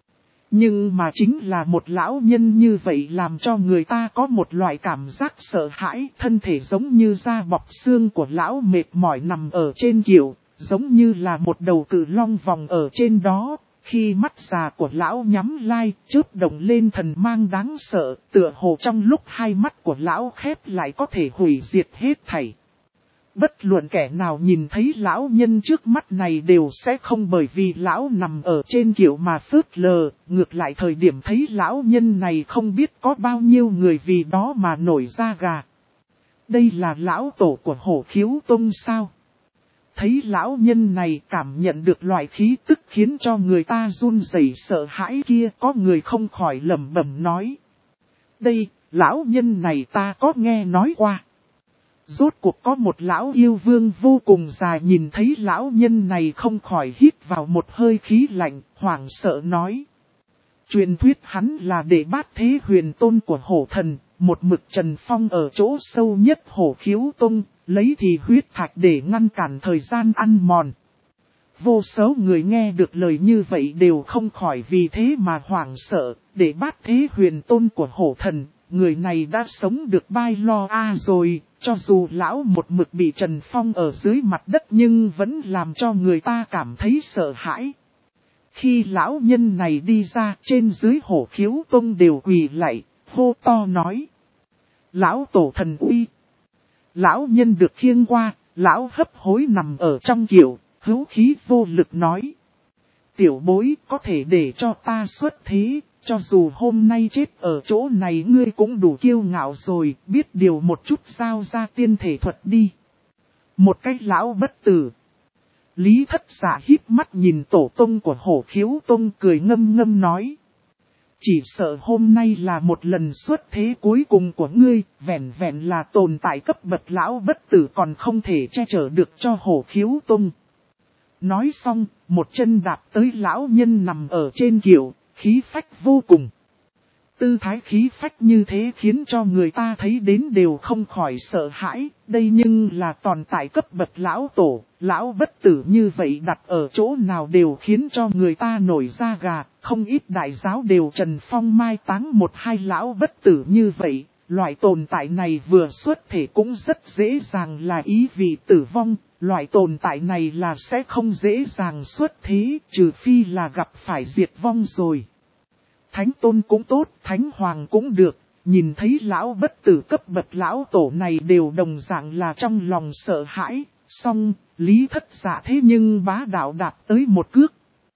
Nhưng mà chính là một lão nhân như vậy làm cho người ta có một loại cảm giác sợ hãi, thân thể giống như da bọc xương của lão mệt mỏi nằm ở trên kiệu, giống như là một đầu cự long vòng ở trên đó. Khi mắt già của lão nhắm lai, chớp động lên thần mang đáng sợ, tựa hồ trong lúc hai mắt của lão khép lại có thể hủy diệt hết thảy. Bất luận kẻ nào nhìn thấy lão nhân trước mắt này đều sẽ không bởi vì lão nằm ở trên kiệu mà phớt lờ, ngược lại thời điểm thấy lão nhân này không biết có bao nhiêu người vì đó mà nổi da gà. Đây là lão tổ của Hổ Khiếu Tông sao? Thấy lão nhân này cảm nhận được loại khí tức khiến cho người ta run rẩy sợ hãi kia, có người không khỏi lẩm bẩm nói. Đây, lão nhân này ta có nghe nói qua. Rốt cuộc có một lão yêu vương vô cùng dài nhìn thấy lão nhân này không khỏi hít vào một hơi khí lạnh, hoảng sợ nói. Truyền thuyết hắn là đệ bát thế huyền tôn của hổ thần, một mực trần phong ở chỗ sâu nhất Hổ Khiếu Tông, lấy thì huyết thạch để ngăn cản thời gian ăn mòn. Vô số người nghe được lời như vậy đều không khỏi vì thế mà hoảng sợ, đệ bát thế huyền tôn của hổ thần, người này đã sống được bao lo rồi, cho dù lão một mực bị trần phong ở dưới mặt đất nhưng vẫn làm cho người ta cảm thấy sợ hãi. Khi lão nhân này đi ra, trên dưới Hổ Khiếu Tông đều quỳ lạy, hô to nói. Lão tổ thần uy. Lão nhân được khiêng qua, lão hấp hối nằm ở trong kiệu, hữu khí vô lực nói. Tiểu bối có thể để cho ta xuất thế, cho dù hôm nay chết ở chỗ này ngươi cũng đủ kiêu ngạo rồi, biết điều một chút giao ra tiên thể thuật đi. Một cái lão bất tử. Lý Thất Dạ híp mắt nhìn tổ tông của Hổ Khiếu Tông cười ngâm ngâm nói. Chỉ sợ hôm nay là một lần xuất thế cuối cùng của ngươi, vẹn vẹn là tồn tại cấp bậc lão bất tử còn không thể che chở được cho Hổ Khiếu Tông. Nói xong, một chân đạp tới lão nhân nằm ở trên kiệu, khí phách vô cùng. Tư thái khí phách như thế khiến cho người ta thấy đến đều không khỏi sợ hãi, đây nhưng là tồn tại cấp bậc lão tổ, lão bất tử như vậy đặt ở chỗ nào đều khiến cho người ta nổi da gà, không ít đại giáo đều trần phong mai táng một hai lão bất tử như vậy, loại tồn tại này vừa xuất thể cũng rất dễ dàng là ý vị tử vong, loại tồn tại này là sẽ không dễ dàng xuất thế, trừ phi là gặp phải diệt vong rồi. Thánh tôn cũng tốt, thánh hoàng cũng được, nhìn thấy lão bất tử cấp bậc lão tổ này đều đồng dạng là trong lòng sợ hãi, song Lý Thất Dạ thế nhưng bá đạo đạp tới một cước.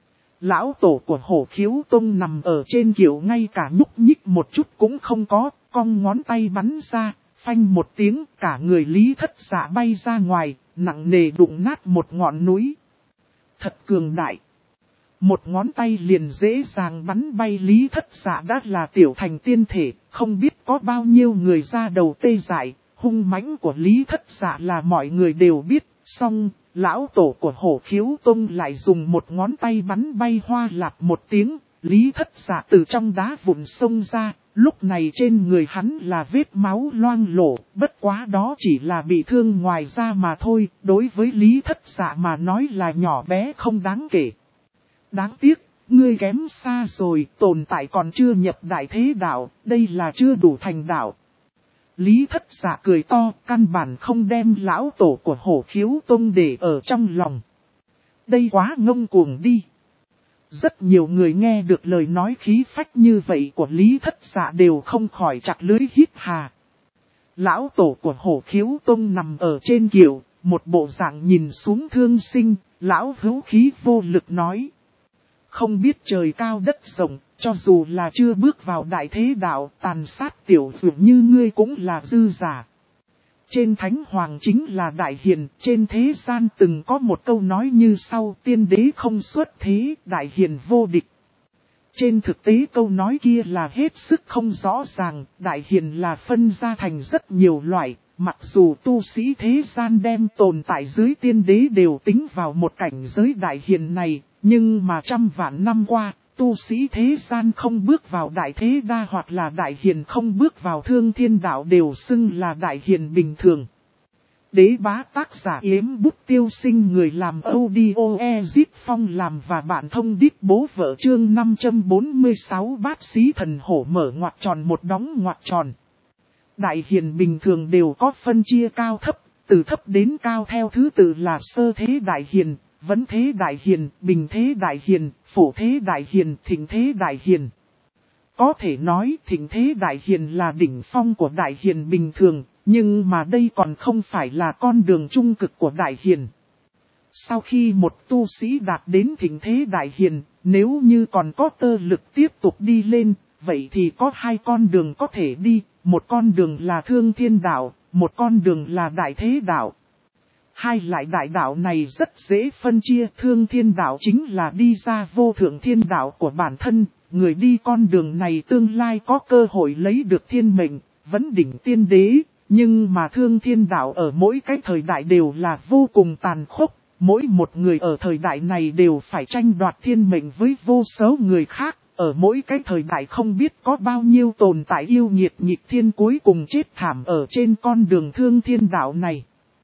Lão tổ của Hổ Khiếu Tông nằm ở trên kiệu ngay cả nhúc nhích một chút cũng không có, cong ngón tay bắn ra, phanh một tiếng cả người Lý Thất Dạ bay ra ngoài, nặng nề đụng nát một ngọn núi. Thật cường đại. Một ngón tay liền dễ dàng bắn bay Lý Thất Dạ đã là tiểu thành tiên thể, không biết có bao nhiêu người ra đầu tê dại, hung mãnh của Lý Thất Dạ là mọi người đều biết, song lão tổ của Hổ Khiếu Tông lại dùng một ngón tay bắn bay hoa lạp một tiếng, Lý Thất Dạ từ trong đá vụn xông ra, lúc này trên người hắn là vết máu loang lổ, bất quá đó chỉ là bị thương ngoài da mà thôi, đối với Lý Thất Dạ mà nói là nhỏ bé không đáng kể. Đáng tiếc, ngươi kém xa rồi, tồn tại còn chưa nhập đại thế đạo, đây là chưa đủ thành đạo. Lý Thất Dạ cười to, căn bản không đem lão tổ của Hổ Khiếu Tông để ở trong lòng. Đây quá ngông cuồng đi. Rất nhiều người nghe được lời nói khí phách như vậy của Lý Thất Dạ đều không khỏi chặt lưỡi hít hà. Lão tổ của Hổ Khiếu Tông nằm ở trên kiệu, một bộ dạng nhìn xuống thương sinh, lão hữu khí vô lực nói. Không biết trời cao đất rộng, cho dù là chưa bước vào đại thế đạo, tàn sát tiểu dụ như ngươi cũng là dư giả. Trên thánh hoàng chính là đại hiền, trên thế gian từng có một câu nói như sau: tiên đế không xuất thế, đại hiền vô địch. Trên thực tế câu nói kia là hết sức không rõ ràng, đại hiền là phân ra thành rất nhiều loại, mặc dù tu sĩ thế gian đem tồn tại dưới tiên đế đều tính vào một cảnh giới đại hiền này, nhưng mà trăm vạn năm qua, tu sĩ thế gian không bước vào đại thế đa hoặc là đại hiền không bước vào thương thiên đạo đều xưng là đại hiền bình thường. Đế bá tác giả Yếm Bút Tiêu Sinh, người làm audio Ezit Phong làm và bạn thông đít bố vợ, chương 546 bát sĩ thần hổ mở ngoặc tròn một đóng ngoặc tròn. Đại hiền bình thường đều có phân chia cao thấp, từ thấp đến cao theo thứ tự là sơ thế đại hiền, vấn thế đại hiền, bình thế đại hiền, phổ thế đại hiền, thịnh thế đại hiền. Có thể nói thịnh thế đại hiền là đỉnh phong của đại hiền bình thường, nhưng mà đây còn không phải là con đường trung cực của đại hiền. Sau khi một tu sĩ đạt đến thịnh thế đại hiền, nếu như còn có tơ lực tiếp tục đi lên, vậy thì có hai con đường có thể đi, một con đường là thương thiên đạo, một con đường là đại thế đạo. Hai loại đại đạo này rất dễ phân chia, thương thiên đạo chính là đi ra vô thượng thiên đạo của bản thân, người đi con đường này tương lai có cơ hội lấy được thiên mệnh, vấn đỉnh tiên đế, nhưng mà thương thiên đạo ở mỗi cái thời đại đều là vô cùng tàn khốc, mỗi một người ở thời đại này đều phải tranh đoạt thiên mệnh với vô số người khác, ở mỗi cái thời đại không biết có bao nhiêu tồn tại yêu nghiệt nghịch thiên cuối cùng chết thảm ở trên con đường thương thiên đạo này.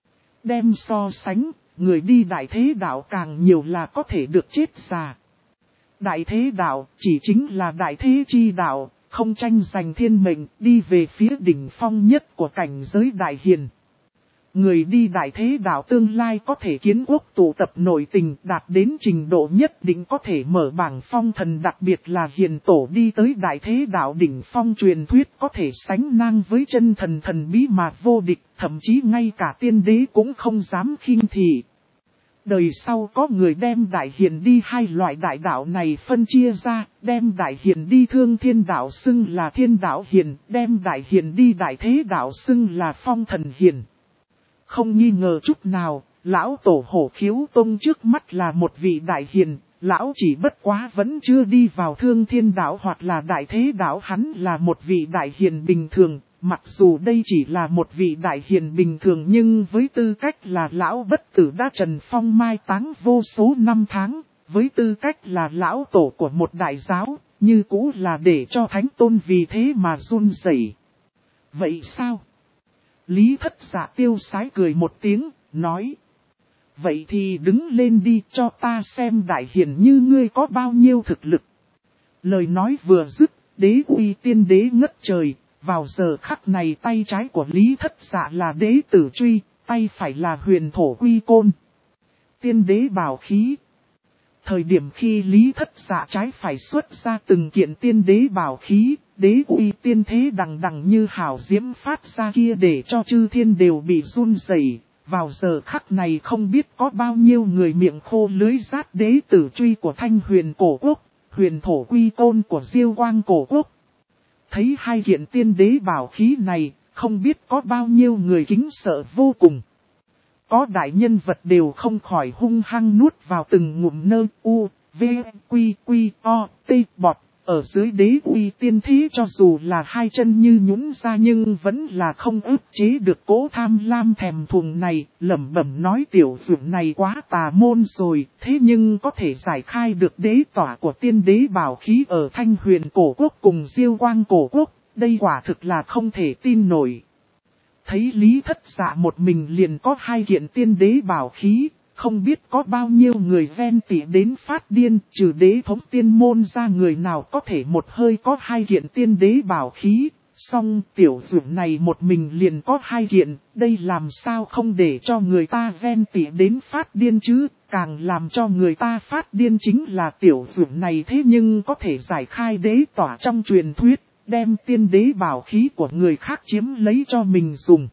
Đem so sánh, người đi đại thế đạo càng nhiều là có thể được chết già. Đại thế đạo chỉ chính là đại thế chi đạo, không tranh giành thiên mệnh, đi về phía đỉnh phong nhất của cảnh giới đại hiền. Người đi đại thế đạo tương lai có thể kiến quốc tụ tập nội tình, đạt đến trình độ nhất định có thể mở bảng phong thần, đặc biệt là hiền tổ đi tới đại thế đạo đỉnh phong truyền thuyết có thể sánh ngang với chân thần thần bí mà vô địch, thậm chí ngay cả tiên đế cũng không dám khinh thị. Đời sau có người đem đại hiền đi hai loại đại đạo này phân chia ra, đem đại hiền đi thương thiên đạo xưng là thiên đạo hiền, đem đại hiền đi đại thế đạo xưng là phong thần hiền. Không nghi ngờ chút nào, lão tổ Hổ Khiếu Tông trước mắt là một vị đại hiền, lão chỉ bất quá vẫn chưa đi vào thương thiên đạo hoặc là đại thế đạo, hắn là một vị đại hiền bình thường. Mặc dù đây chỉ là một vị đại hiền bình thường nhưng với tư cách là lão bất tử đã trần phong mai táng vô số năm tháng, với tư cách là lão tổ của một đại giáo, như cũ là để cho thánh tôn vì thế mà run rẩy. Vậy sao? Lý Thất Dạ tiêu sái cười một tiếng, nói. Vậy thì đứng lên đi, cho ta xem đại hiền như ngươi có bao nhiêu thực lực. Lời nói vừa dứt, đế uy tiên đế ngất trời. Vào giờ khắc này tay trái của Lý Thất Dạ là đế tử truy, tay phải là huyền thổ quy côn. Tiên đế bảo khí. Thời điểm khi Lý Thất Dạ trái phải xuất ra từng kiện tiên đế bảo khí, đế uy tiên thế đằng đằng như hào diễm phát ra kia để cho chư thiên đều bị run rẩy. Vào giờ khắc này không biết có bao nhiêu người miệng khô lưới rát đế tử truy của Thanh Huyền cổ quốc, huyền thổ quy côn của Diêu Quang cổ quốc. Thấy hai kiện tiên đế bảo khí này, không biết có bao nhiêu người kính sợ vô cùng. Có đại nhân vật đều không khỏi hung hăng nuốt vào từng ngụm nơ u, v, quy, quy, o, t, bọt. Ở dưới đế uy tiên thế cho dù là hai chân như nhũn ra nhưng vẫn là không ức chế được cỗ tham lam thèm thuồng này, lẩm bẩm nói tiểu dưỡng này quá tà môn rồi, thế nhưng có thể giải khai được đế tỏa của tiên đế bảo khí ở Thanh Huyền cổ quốc cùng Diêu Quang cổ quốc, đây quả thực là không thể tin nổi. Thấy Lý Thất Dạ một mình liền có hai kiện tiên đế bảo khí. Không biết có bao nhiêu người ven tỉ đến phát điên, trừ đế thống tiên môn ra người nào có thể một hơi có hai kiện tiên đế bảo khí. Song tiểu dưỡng này một mình liền có hai kiện, đây làm sao không để cho người ta ven tỉ đến phát điên chứ, càng làm cho người ta phát điên chính là tiểu dược này thế nhưng có thể giải khai đế tỏa trong truyền thuyết, đem tiên đế bảo khí của người khác chiếm lấy cho mình dùng.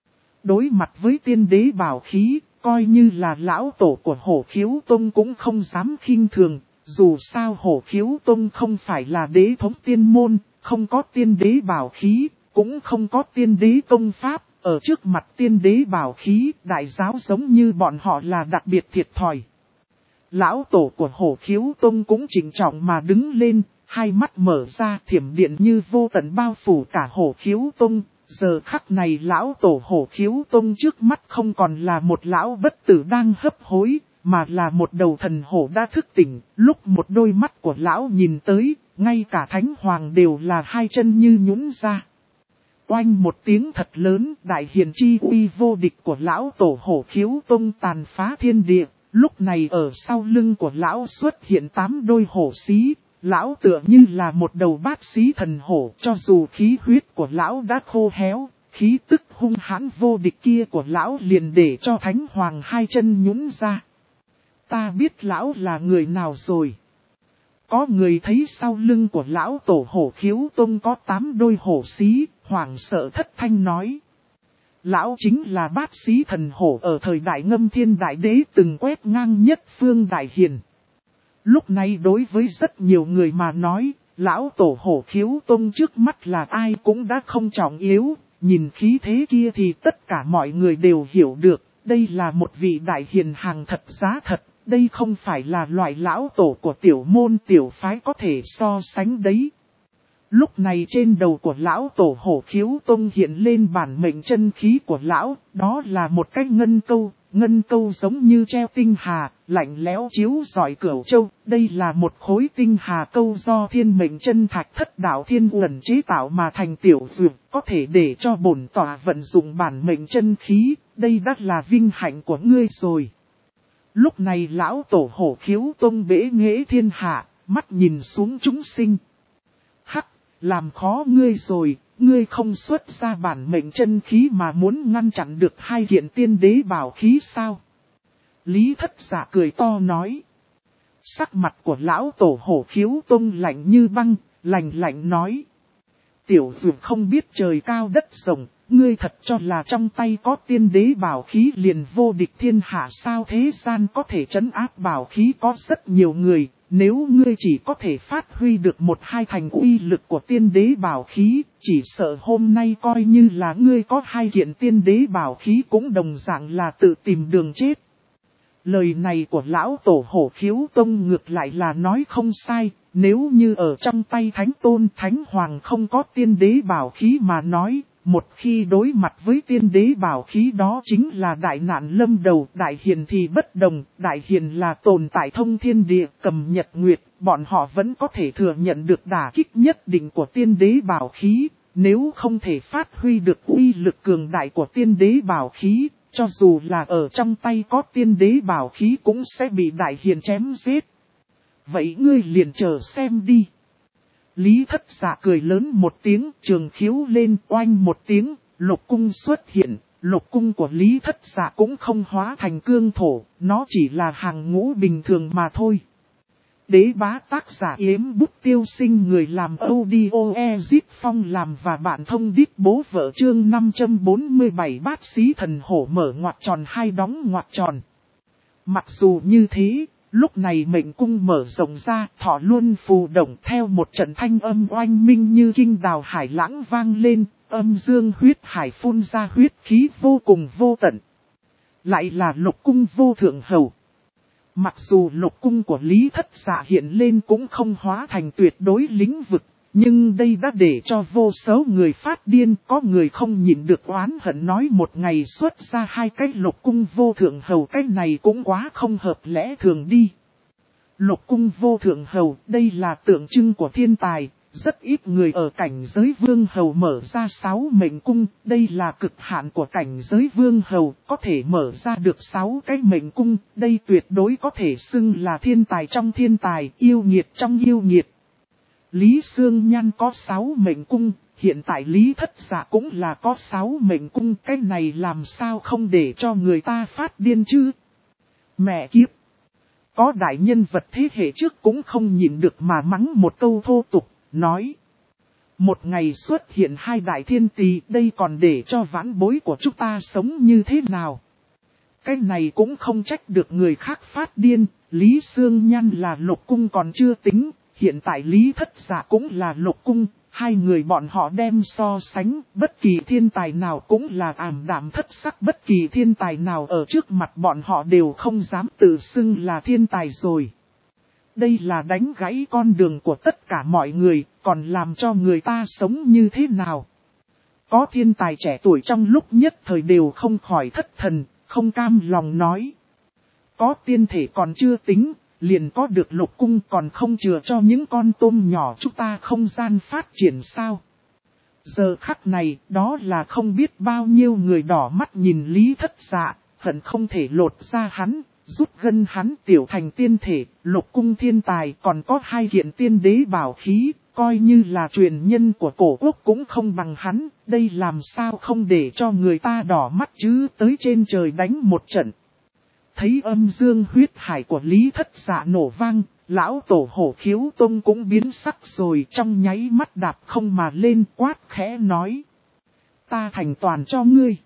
Đối mặt với tiên đế bảo khí, coi như là lão tổ của Hổ Khiếu Tông cũng không dám khinh thường, dù sao Hổ Khiếu Tông không phải là đế thống tiên môn, không có tiên đế bảo khí, cũng không có tiên đế công pháp, ở trước mặt tiên đế bảo khí, đại giáo giống như bọn họ là đặc biệt thiệt thòi. Lão tổ của Hổ Khiếu Tông cũng chỉnh trọng mà đứng lên, hai mắt mở ra thiểm điện như vô tận bao phủ cả Hổ Khiếu Tông. Giờ khắc này lão tổ Hổ Khiếu Tông trước mắt không còn là một lão bất tử đang hấp hối, mà là một đầu thần hổ đã thức tỉnh. Lúc một đôi mắt của lão nhìn tới, ngay cả thánh hoàng đều là hai chân như nhũn ra. Oanh một tiếng thật lớn, đại hiền chi uy vô địch của lão tổ Hổ Khiếu Tông tàn phá thiên địa. Lúc này ở sau lưng của lão xuất hiện 8 đôi hổ xí. Lão tựa như là một đầu bát xí thần hổ, cho dù khí huyết của lão đã khô héo, khí tức hung hãn vô địch kia của lão liền để cho thánh hoàng hai chân nhũn ra. Ta biết lão là người nào rồi. Có người thấy sau lưng của lão tổ Hổ Khiếu Tông có 8 đôi hổ xí, hoảng sợ thất thanh nói. Lão chính là bát xí thần hổ ở thời đại Ngâm Thiên Đại Đế từng quét ngang nhất phương đại hiền. Lúc này đối với rất nhiều người mà nói, lão tổ Hổ Khiếu Tông trước mắt là ai cũng đã không trọng yếu, nhìn khí thế kia thì tất cả mọi người đều hiểu được, đây là một vị đại hiền hàng thật giá thật, đây không phải là loại lão tổ của tiểu môn tiểu phái có thể so sánh đấy. Lúc này trên đầu của lão tổ Hổ Khiếu Tông hiện lên bản mệnh chân khí của lão, đó là một cái ngân câu giống như treo tinh hà, lạnh lẽo chiếu rọi cửu châu. Đây là một khối tinh hà câu do thiên mệnh chân thạch thất đạo thiên uẩn chế tạo mà thành tiểu dược, có thể để cho bổn tỏa vận dụng bản mệnh chân khí, đây đã là vinh hạnh của ngươi rồi. Lúc này lão tổ Hổ Khiếu Tông bế nghệ thiên hạ, mắt nhìn xuống chúng sinh. Hắc, làm khó ngươi rồi, ngươi không xuất ra bản mệnh chân khí mà muốn ngăn chặn được hai kiện tiên đế bảo khí sao? Lý Thất Dạ cười to nói. Sắc mặt của lão tổ Hổ Khiếu Tông lạnh như băng, lạnh nói. Tiểu dược không biết trời cao đất rộng, ngươi thật cho là trong tay có tiên đế bảo khí liền vô địch thiên hạ sao? Thế gian có thể trấn áp bảo khí có rất nhiều người, nếu ngươi chỉ có thể phát huy được 1-2 thành uy lực của tiên đế bảo khí, chỉ sợ hôm nay coi như là ngươi có 2 kiện tiên đế bảo khí cũng đồng dạng là tự tìm đường chết. Lời này của lão tổ Hổ Khiếu Tông ngược lại là nói không sai, nếu như ở trong tay Thánh Tôn Thánh Hoàng không có tiên đế bảo khí mà nói, một khi đối mặt với tiên đế bảo khí đó chính là đại nạn lâm đầu. Đại hiền thì bất đồng, đại hiền là tồn tại thông thiên địa, cầm nhật nguyệt, bọn họ vẫn có thể thừa nhận được đả kích nhất định của tiên đế bảo khí, nếu không thể phát huy được uy lực cường đại của tiên đế bảo khí. Cho dù là ở trong tay có tiên đế bảo khí cũng sẽ bị đại hiền chém giết. Vậy ngươi liền chờ xem đi. Lý Thất Dạ cười lớn một tiếng, trường khiếu lên, oanh một tiếng, lục cung xuất hiện. Lục cung của Lý Thất Dạ cũng không hóa thành cương thổ, nó chỉ là hàng ngũ bình thường mà thôi. Đế bá tác giả Yếm Bút Tiêu Sinh, người làm audio Ezit Phong làm và bạn thông điệp bố vợ chương 547 bát xí thần hổ mở ngoặc tròn hai đóng ngoặc tròn. Mặc dù như thế, lúc này mệnh cung mở rộng ra, thọ luôn phù động theo một trận thanh âm oanh minh như kinh đào hải lãng vang lên, âm dương huyết hải phun ra huyết khí vô cùng vô tận. Lại là lục cung vô thượng hầu. Mặc dù lục cung của Lý Thất Dạ hiện lên cũng không hóa thành tuyệt đối lĩnh vực, nhưng đây đã để cho vô số người phát điên, có người không nhịn được oán hận nói một ngày xuất ra 2 cái lục cung vô thượng hầu, cái này cũng quá không hợp lẽ thường đi. Lục cung vô thượng hầu, đây là tượng trưng của thiên tài, rất ít người ở cảnh giới vương hầu mở ra 6 mệnh cung, đây là cực hạn của cảnh giới vương hầu, có thể mở ra được 6 cái mệnh cung, đây tuyệt đối có thể xưng là thiên tài trong thiên tài, yêu nghiệt trong yêu nghiệt. Lý Sương Nhan có 6 mệnh cung, hiện tại Lý Thất Dạ cũng là có 6 mệnh cung, cái này làm sao không để cho người ta phát điên chứ? Mẹ kiếp! Có đại nhân vật thế hệ trước cũng không nhịn được mà mắng một câu thô tục, nói. Một ngày xuất hiện hai đại thiên tỳ, đây còn để cho vãn bối của chúng ta sống như thế nào? Cái này cũng không trách được người khác phát điên, Lý Sương Nhan là lục cung còn chưa tính, hiện tại Lý Thất Dạ cũng là lục cung, hai người bọn họ đem so sánh, bất kỳ thiên tài nào cũng là ảm đạm thất sắc, bất kỳ thiên tài nào ở trước mặt bọn họ đều không dám tự xưng là thiên tài rồi. Đây là đánh gãy con đường của tất cả mọi người, còn làm cho người ta sống như thế nào? Có thiên tài trẻ tuổi trong lúc nhất thời đều không khỏi thất thần, không cam lòng nói. Có tiên thể còn chưa tính, liền có được lục cung còn không chừa cho những con tôm nhỏ chúng ta không gian phát triển sao? Giờ khắc này, đó là không biết bao nhiêu người đỏ mắt nhìn Lý Thất Dạ, hận không thể lột ra hắn, rút gân hắn tiểu thành tiên thể, lục cung thiên tài còn có hai kiện tiên đế bảo khí, coi như là truyền nhân của cổ quốc cũng không bằng hắn, đây làm sao không để cho người ta đỏ mắt chứ, tới trên trời đánh một trận. Thấy âm dương huyết hải của Lý Thất Dạ nổ vang, lão tổ Hổ Khiếu Tông cũng biến sắc rồi, trong nháy mắt đạp không mà lên quát khẽ nói. Ta thành toàn cho ngươi.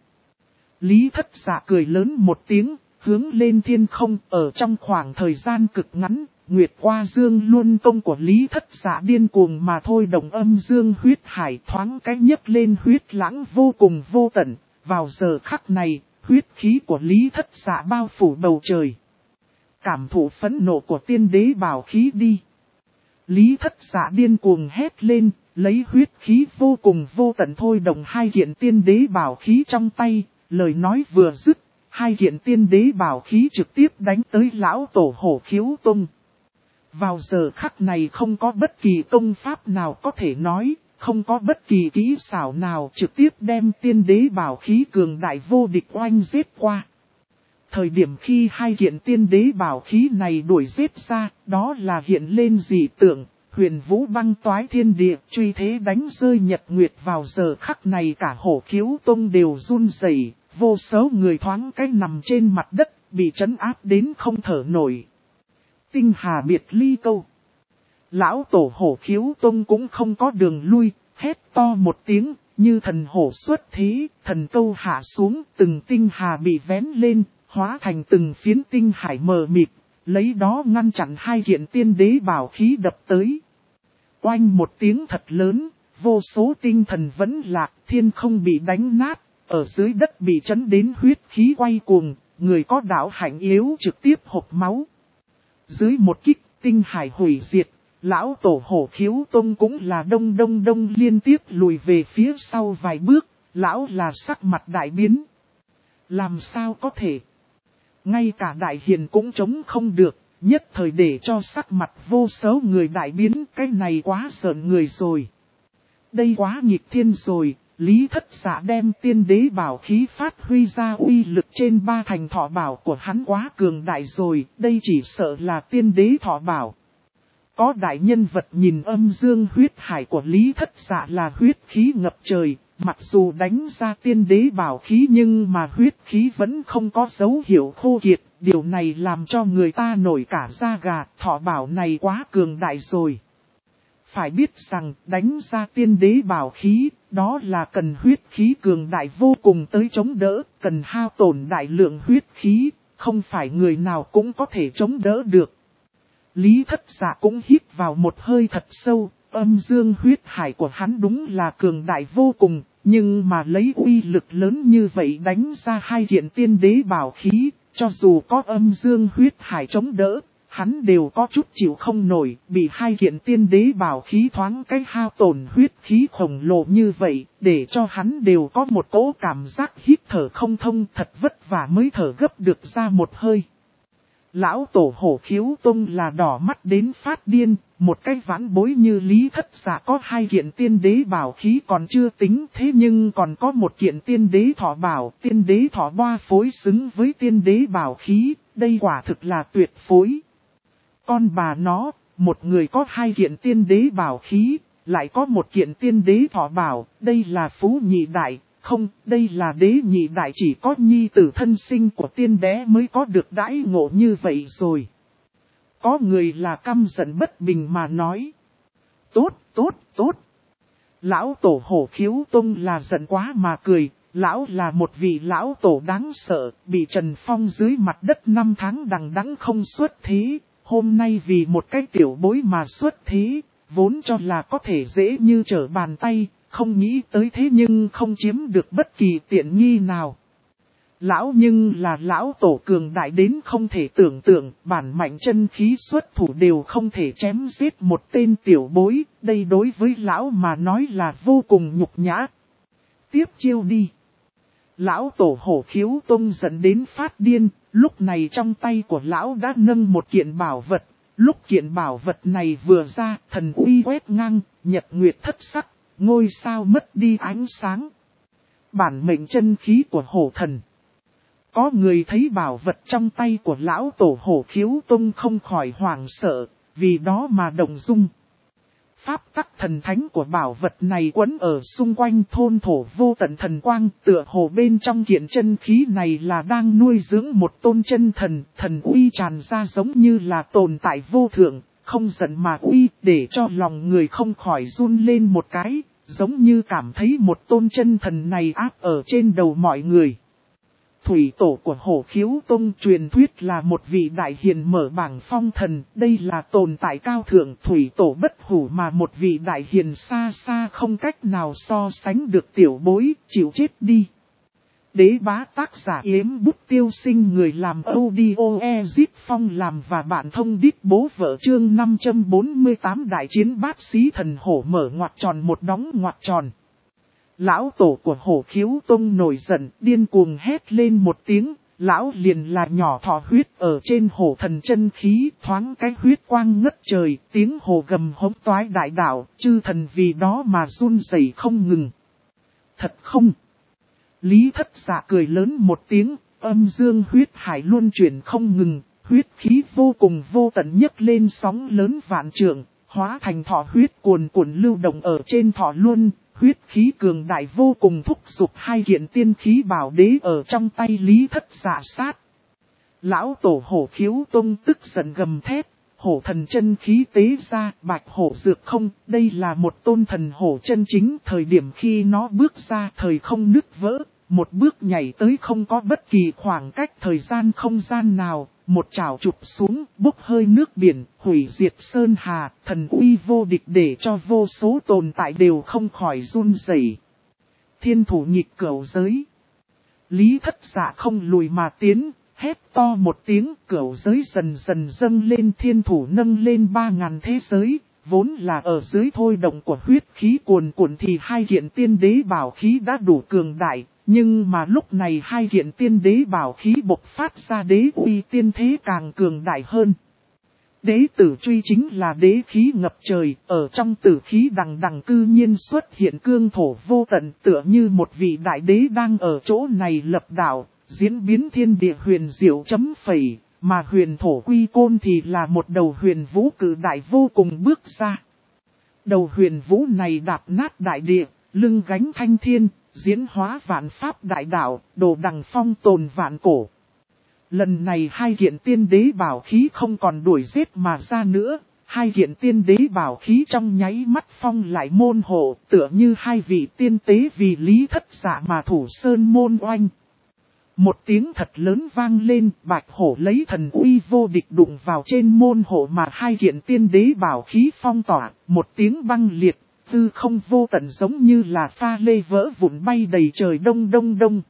Lý Thất Dạ cười lớn một tiếng, hướng lên thiên không. Ở trong khoảng thời gian cực ngắn, Nguyệt Hoa Dương Luân Tông của Lý Thất Dạ điên cuồng mà thôi động âm dương huyết hải, thoáng cái nhấc lên huyết lãng vô cùng vô tận. Vào giờ khắc này, huyết khí của Lý Thất Dạ bao phủ bầu trời. Cảm thụ phẫn nộ của tiên đế bảo khí đi. Lý Thất Dạ điên cuồng hét lên, lấy huyết khí vô cùng vô tận thôi động hai kiện tiên đế bảo khí trong tay. Lời nói vừa dứt, hai kiện tiên đế bảo khí trực tiếp đánh tới lão tổ Hổ Khiếu Tông. Vào giờ khắc này không có bất kỳ công pháp nào có thể nói, không có bất kỳ kỹ xảo nào trực tiếp đem tiên đế bảo khí cường đại vô địch oanh giết qua. Thời điểm khi hai kiện tiên đế bảo khí này đuổi giết ra, đó là hiện lên dị tượng, huyền vũ băng toái thiên địa, truy thế đánh rơi nhật nguyệt. Vào giờ khắc này cả Hổ Khiếu Tông đều run rẩy, vô số người thoáng cái nằm trên mặt đất, bị trấn áp đến không thở nổi. Tinh hà biệt ly câu. Lão tổ Hổ Khiếu Tông cũng không có đường lui, hét to một tiếng, như thần hổ xuất thế, thần câu hạ xuống, từng tinh hà bị vén lên, hóa thành từng phiến tinh hải mờ mịt, lấy đó ngăn chặn hai kiện tiên đế bảo khí đập tới. Oanh một tiếng thật lớn, vô số tinh thần vẫn lạc, thiên không bị đánh nát, ở dưới đất bị chấn đến huyết khí quay cuồng, người có đạo hạnh yếu trực tiếp hộc máu. Dưới một kích, tinh hải hủy diệt, lão tổ Hổ Khiếu Tông cũng là đông liên tiếp lùi về phía sau vài bước, lão là sắc mặt đại biến. Làm sao có thể? Ngay cả đại hiền cũng chống không được, nhất thời để cho sắc mặt vô số người đại biến, cái này quá giận người rồi. Đây quá nghịch thiên rồi, Lý Thất Dạ đem tiên đế bảo khí phát huy ra uy lực trên ba thành thọ bảo của hắn quá cường đại rồi, đây chỉ sợ là tiên đế thọ bảo. Có đại nhân vật nhìn âm dương huyết hải của Lý Thất Dạ là huyết khí ngập trời, mặc dù đánh ra tiên đế bảo khí nhưng mà huyết khí vẫn không có dấu hiệu khô kiệt, điều này làm cho người ta nổi cả da gà, thọ bảo này quá cường đại rồi. Phải biết rằng đánh ra tiên đế bảo khí, đó là cần huyết khí cường đại vô cùng tới chống đỡ, cần hao tổn đại lượng huyết khí, không phải người nào cũng có thể chống đỡ được. Lý Thất Dạ cũng hít vào một hơi thật sâu, âm dương huyết hải của hắn đúng là cường đại vô cùng, nhưng mà lấy uy lực lớn như vậy đánh ra hai kiện tiên đế bảo khí, cho dù có âm dương huyết hải chống đỡ, hắn đều có chút chịu không nổi, bị hai kiện tiên đế bảo khí thoáng cái hao tổn huyết khí khổng lồ như vậy, để cho hắn đều có một cỗ cảm giác hít thở không thông, thật vất vả mới thở gấp được ra một hơi. Lão tổ Hổ Khiếu Tông là đỏ mắt đến phát điên, một cái vãn bối như Lý Thất Dạ có hai kiện tiên đế bảo khí còn chưa tính, thế nhưng còn có một kiện tiên đế thọ bảo, tiên đế thọ boa phối xứng với tiên đế bảo khí, đây quả thực là tuyệt phối. Con bà nó, một người có hai kiện tiên đế bảo khí, lại có một kiện tiên đế thọ bảo, đây là phú nhị đại. Không, đây là đế nhị đại, chỉ có nhi tử thân sinh của tiên đế mới có được đãi ngộ như vậy rồi. Có người là căm giận bất bình mà nói. Tốt. Lão tổ Hổ Khiếu Tông là giận quá mà cười. Lão là một vị lão tổ đáng sợ, bị Trần Phong dưới mặt đất 5 tháng đằng đẵng không xuất thế. Hôm nay vì một cái tiểu bối mà xuất thế, vốn cho là có thể dễ như trở bàn tay, không nghĩ tới thế nhưng không chiếm được bất kỳ tiện nghi nào. Lão nhưng là lão tổ cường đại đến không thể tưởng tượng, bản mạnh chân khí xuất thủ đều không thể chém giết một tên tiểu bối, đây đối với lão mà nói là vô cùng nhục nhã. Tiếp chiêu đi. Lão tổ Hổ Khiếu Tông dẫn đến phát điên, lúc này trong tay của lão đã nâng một kiện bảo vật, lúc kiện bảo vật này vừa ra, thần uy quét ngang, nhật nguyệt thất sắc, ngôi sao mất đi ánh sáng. Bản mệnh chân khí của hổ thần. Có người thấy bảo vật trong tay của lão tổ Hổ Khiếu Tông không khỏi hoảng sợ, vì đó mà động dung. Pháp tắc thần thánh của bảo vật này quấn ở xung quanh thôn thổ vô tận thần quang, tựa hồ bên trong kiện chân khí này là đang nuôi dưỡng một tôn chân thần, thần uy tràn ra giống như là tồn tại vô thượng, không giận mà uy, để cho lòng người không khỏi run lên một cái, giống như cảm thấy một tôn chân thần này áp ở trên đầu mọi người. Thủy tổ của Hổ Khiếu Tông truyền thuyết là một vị đại hiền mở bảng phong thần, đây là tồn tại cao thượng thủy tổ bất hủ mà một vị đại hiền xa xa không cách nào so sánh được tiểu bối, chịu chết đi. Đế bá tác giả Yếm Bút Tiêu Sinh, người làm audio Ezit Phong làm và bạn thông đít bố vợ chương 548 đại chiến bát sĩ thần hổ mở ngoặc tròn một đóng ngoặc tròn. Lão tổ của Hổ Khiếu Tông nổi giận, điên cuồng hét lên một tiếng, lão liền là nhỏ thọ huyết ở trên hổ thần chân khí, thoáng cái huyết quang ngất trời, tiếng hổ gầm hống toái đại đạo, chư thần vì đó mà run rẩy không ngừng. Thật không? Lý Thất Dạ cười lớn một tiếng, âm dương huyết hải luân chuyển không ngừng, huyết khí vô cùng vô tận nhấc lên sóng lớn vạn trượng, hóa thành thọ huyết cuồn cuộn lưu động ở trên thọ luân. Huyết khí cường đại vô cùng thúc giục hai kiện tiên khí bảo đế ở trong tay Lý Thất Dạ sát. Lão tổ Hổ Khiếu Tông tức giận gầm thét, hổ thần chân khí tế ra, bạch hổ dược không, đây là một tôn thần hổ chân chính, thời điểm khi nó bước ra thời không nứt vỡ, một bước nhảy tới không có bất kỳ khoảng cách thời gian không gian nào, một chảo chụp xuống, bốc hơi nước biển, hủy diệt sơn hà, thần uy vô địch để cho vô số tồn tại đều không khỏi run rẩy. Thiên thủ nhịp cửu giới. Lý Thất Dạ không lùi mà tiến, hét to một tiếng, cửu giới dần dần dâng lên, thiên thủ nâng lên 3.000 thế giới, vốn là ở dưới thôi động của huyết khí cuồn cuộn thì hai kiện tiên đế bảo khí đã đủ cường đại. Nhưng mà lúc này hai kiện tiên đế bảo khí bộc phát ra đế uy tiên thế càng cường đại hơn. Đế tử truy chính là đế khí ngập trời, ở trong tử khí đằng đằng cư nhiên xuất hiện cương thổ vô tận, tựa như một vị đại đế đang ở chỗ này lập đạo, diễn biến thiên địa huyền diệu chấm phẩy, mà huyền thổ quy côn thì là một đầu huyền vũ cử đại vô cùng bước ra. Đầu huyền vũ này đạp nát đại địa, lưng gánh thanh thiên. Diễn hóa vạn pháp đại đạo, đồ đằng phong tồn vạn cổ. Lần này hai kiện tiên đế bảo khí không còn đuổi giết mà ra nữa. Hai kiện tiên đế bảo khí trong nháy mắt phong lại môn hộ, tựa như hai vị tiên tế vì Lý Thất Dạ mà thủ sơn môn oanh. Một tiếng thật lớn vang lên, bạch hổ lấy thần uy vô địch đụng vào trên môn hộ mà hai kiện tiên đế bảo khí phong tỏa, một tiếng băng liệt. Tư không vô tận giống như là pha lê vỡ vụn bay đầy trời đông đông đông.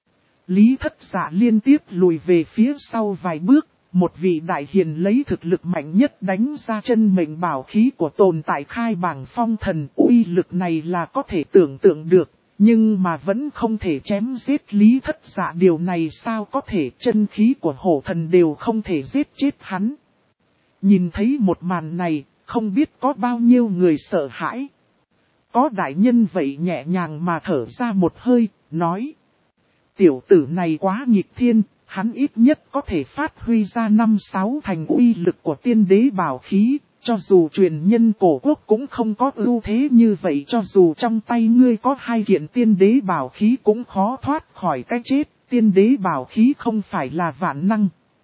Lý Thất Dạ liên tiếp lùi về phía sau vài bước, một vị đại hiền lấy thực lực mạnh nhất đánh ra chân mệnh bảo khí của tồn tại khai bảng phong thần. Uy lực này là có thể tưởng tượng được, nhưng mà vẫn không thể chém giết Lý Thất Dạ, điều này sao có thể, chân khí của hổ thần đều không thể giết chết hắn. Nhìn thấy một màn này, không biết có bao nhiêu người sợ hãi. Có đại nhân vậy nhẹ nhàng mà thở ra một hơi, nói. Tiểu tử này quá nghịch thiên, hắn ít nhất có thể phát huy ra 5-6 thành uy lực của tiên đế bảo khí, cho dù truyền nhân cổ quốc cũng không có ưu thế như vậy, cho dù trong tay ngươi có hai kiện tiên đế bảo khí cũng khó thoát khỏi cái chết, tiên đế bảo khí không phải là vạn năng.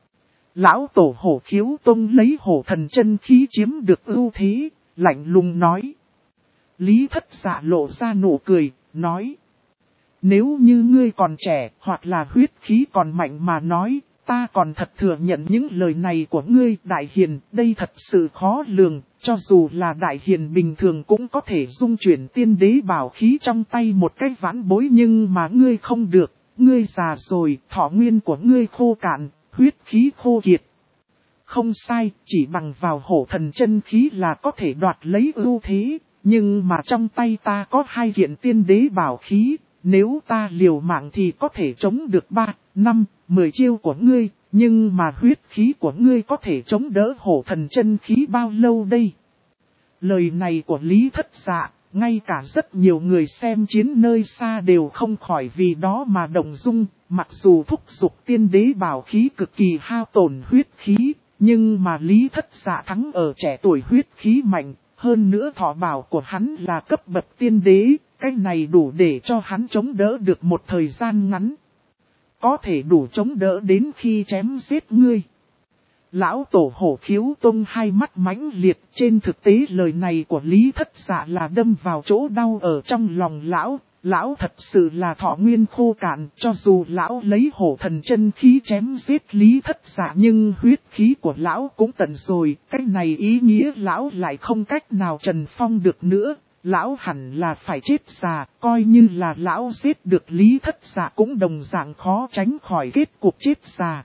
Lão tổ Hổ Khiếu Tông lấy hổ thần chân khí chiếm được ưu thế, lạnh lùng nói. Lý Thất Dạ lộ ra nụ cười, nói. Nếu như ngươi còn trẻ hoặc là huyết khí còn mạnh mà nói, ta còn thật thừa nhận những lời này của ngươi. Đại hiền, đây thật sự khó lường, cho dù là đại hiền bình thường cũng có thể dung chuyển tiên đế bảo khí trong tay một cách vãn bối, nhưng mà ngươi không được, ngươi già rồi, thọ nguyên của ngươi khô cạn, huyết khí khô kiệt. Không sai, chỉ bằng vào hổ thần chân khí là có thể đoạt lấy ưu thế, nhưng mà trong tay ta có 2 kiện tiên đế bảo khí. Nếu ta liều mạng thì có thể chống được 3, 5, 10 chiêu của ngươi, nhưng mà huyết khí của ngươi có thể chống đỡ hổ thần chân khí bao lâu đây? Lời này của Lý Thất Dạ, ngay cả rất nhiều người xem chiến nơi xa đều không khỏi vì đó mà động dung, mặc dù thúc giục tiên đế bảo khí cực kỳ hao tổn huyết khí, nhưng mà Lý Thất Dạ thắng ở trẻ tuổi huyết khí mạnh, hơn nữa thọ bảo của hắn là cấp bậc tiên đế. Cái này đủ để cho hắn chống đỡ được một thời gian ngắn. Có thể đủ chống đỡ đến khi chém giết ngươi. Lão tổ Hổ Khiếu Tông hai mắt mãnh liệt. Trên thực tế lời này của Lý Thất Dạ là đâm vào chỗ đau ở trong lòng lão. Lão thật sự là thọ nguyên khô cạn. Cho dù lão lấy hổ thần chân khí chém giết Lý Thất Dạ, nhưng huyết khí của lão cũng tận rồi. Cái này ý nghĩa lão lại không cách nào trần phong được nữa. Lão hẳn là phải chết già, coi như là lão giết được Lý Thất Dạ cũng đồng dạng khó tránh khỏi kết cục chết già.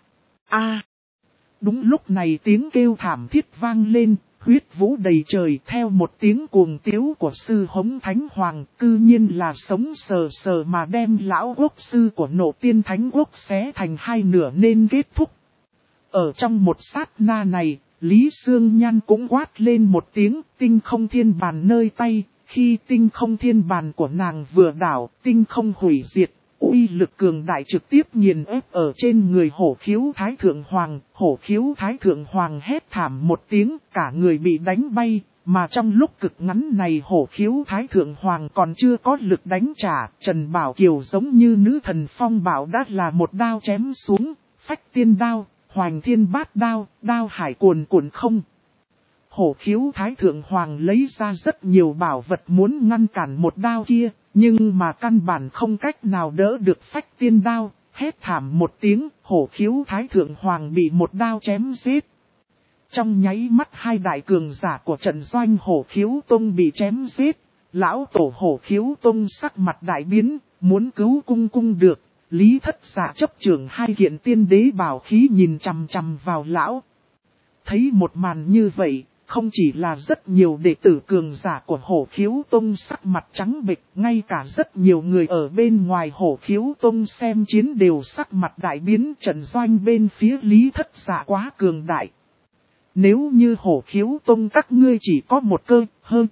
Đúng lúc này tiếng kêu thảm thiết vang lên, huyết vũ đầy trời theo một tiếng cuồng tiếu của sư Hống Thánh Hoàng, cư nhiên là sống sờ sờ mà đem lão quốc sư của Nộ Tiên Thánh Quốc xé thành 2 nửa nên kết thúc. Ở trong một sát na này, Lý Sương Nhan cũng quát lên một tiếng, tinh không thiên bàn nơi tay. Khi tinh không thiên bàn của nàng vừa đảo, tinh không hủy diệt, uy lực cường đại trực tiếp nghiền ép ở trên người Hổ Khiếu Thái Thượng Hoàng. Hổ Khiếu Thái Thượng Hoàng hét thảm một tiếng, cả người bị đánh bay, mà trong lúc cực ngắn này Hổ Khiếu Thái Thượng Hoàng còn chưa có lực đánh trả. Trần Bảo Kiều giống như nữ thần phong bảo đã là một đao chém xuống, phách tiên đao, hoành thiên bát đao, đao hải cuồn cuộn không. Hổ Khiếu Thái Thượng Hoàng lấy ra rất nhiều bảo vật muốn ngăn cản một đao kia, nhưng mà căn bản không cách nào đỡ được phách tiên đao, hét thảm một tiếng, Hổ Khiếu Thái Thượng Hoàng bị một đao chém giết. Trong nháy mắt 2 đại cường giả của trận doanh Hổ Khiếu Tông bị chém giết, lão tổ Hổ Khiếu Tông sắc mặt đại biến, muốn cứu cung được, Lý Thất Dạ chấp trưởng 2 kiện tiên đế bảo khí nhìn chằm chằm vào lão. Thấy một màn như vậy, không chỉ là rất nhiều đệ tử cường giả của Hổ Khiếu Tông sắc mặt trắng bệch, ngay cả rất nhiều người ở bên ngoài Hổ Khiếu Tông xem chiến đều sắc mặt đại biến. Trận doanh bên phía Lý Thất Dạ quá cường đại. Nếu như Hổ Khiếu Tông các ngươi chỉ có một cơ, hơn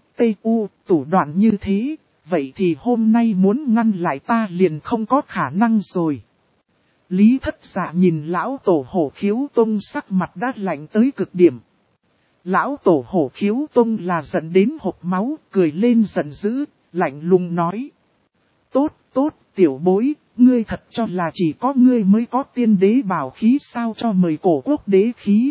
thủ đoạn như thế, vậy thì hôm nay muốn ngăn lại ta liền không có khả năng rồi. Lý Thất Dạ nhìn lão tổ Hổ Khiếu Tông sắc mặt đã lạnh tới cực điểm. Lão tổ Hổ Khiếu Tông là giận đến hộc máu, cười lên giận dữ, lạnh lùng nói. Tốt, tiểu bối, ngươi thật cho là chỉ có ngươi mới có tiên đế bảo khí sao, cho mời cổ quốc đế khí.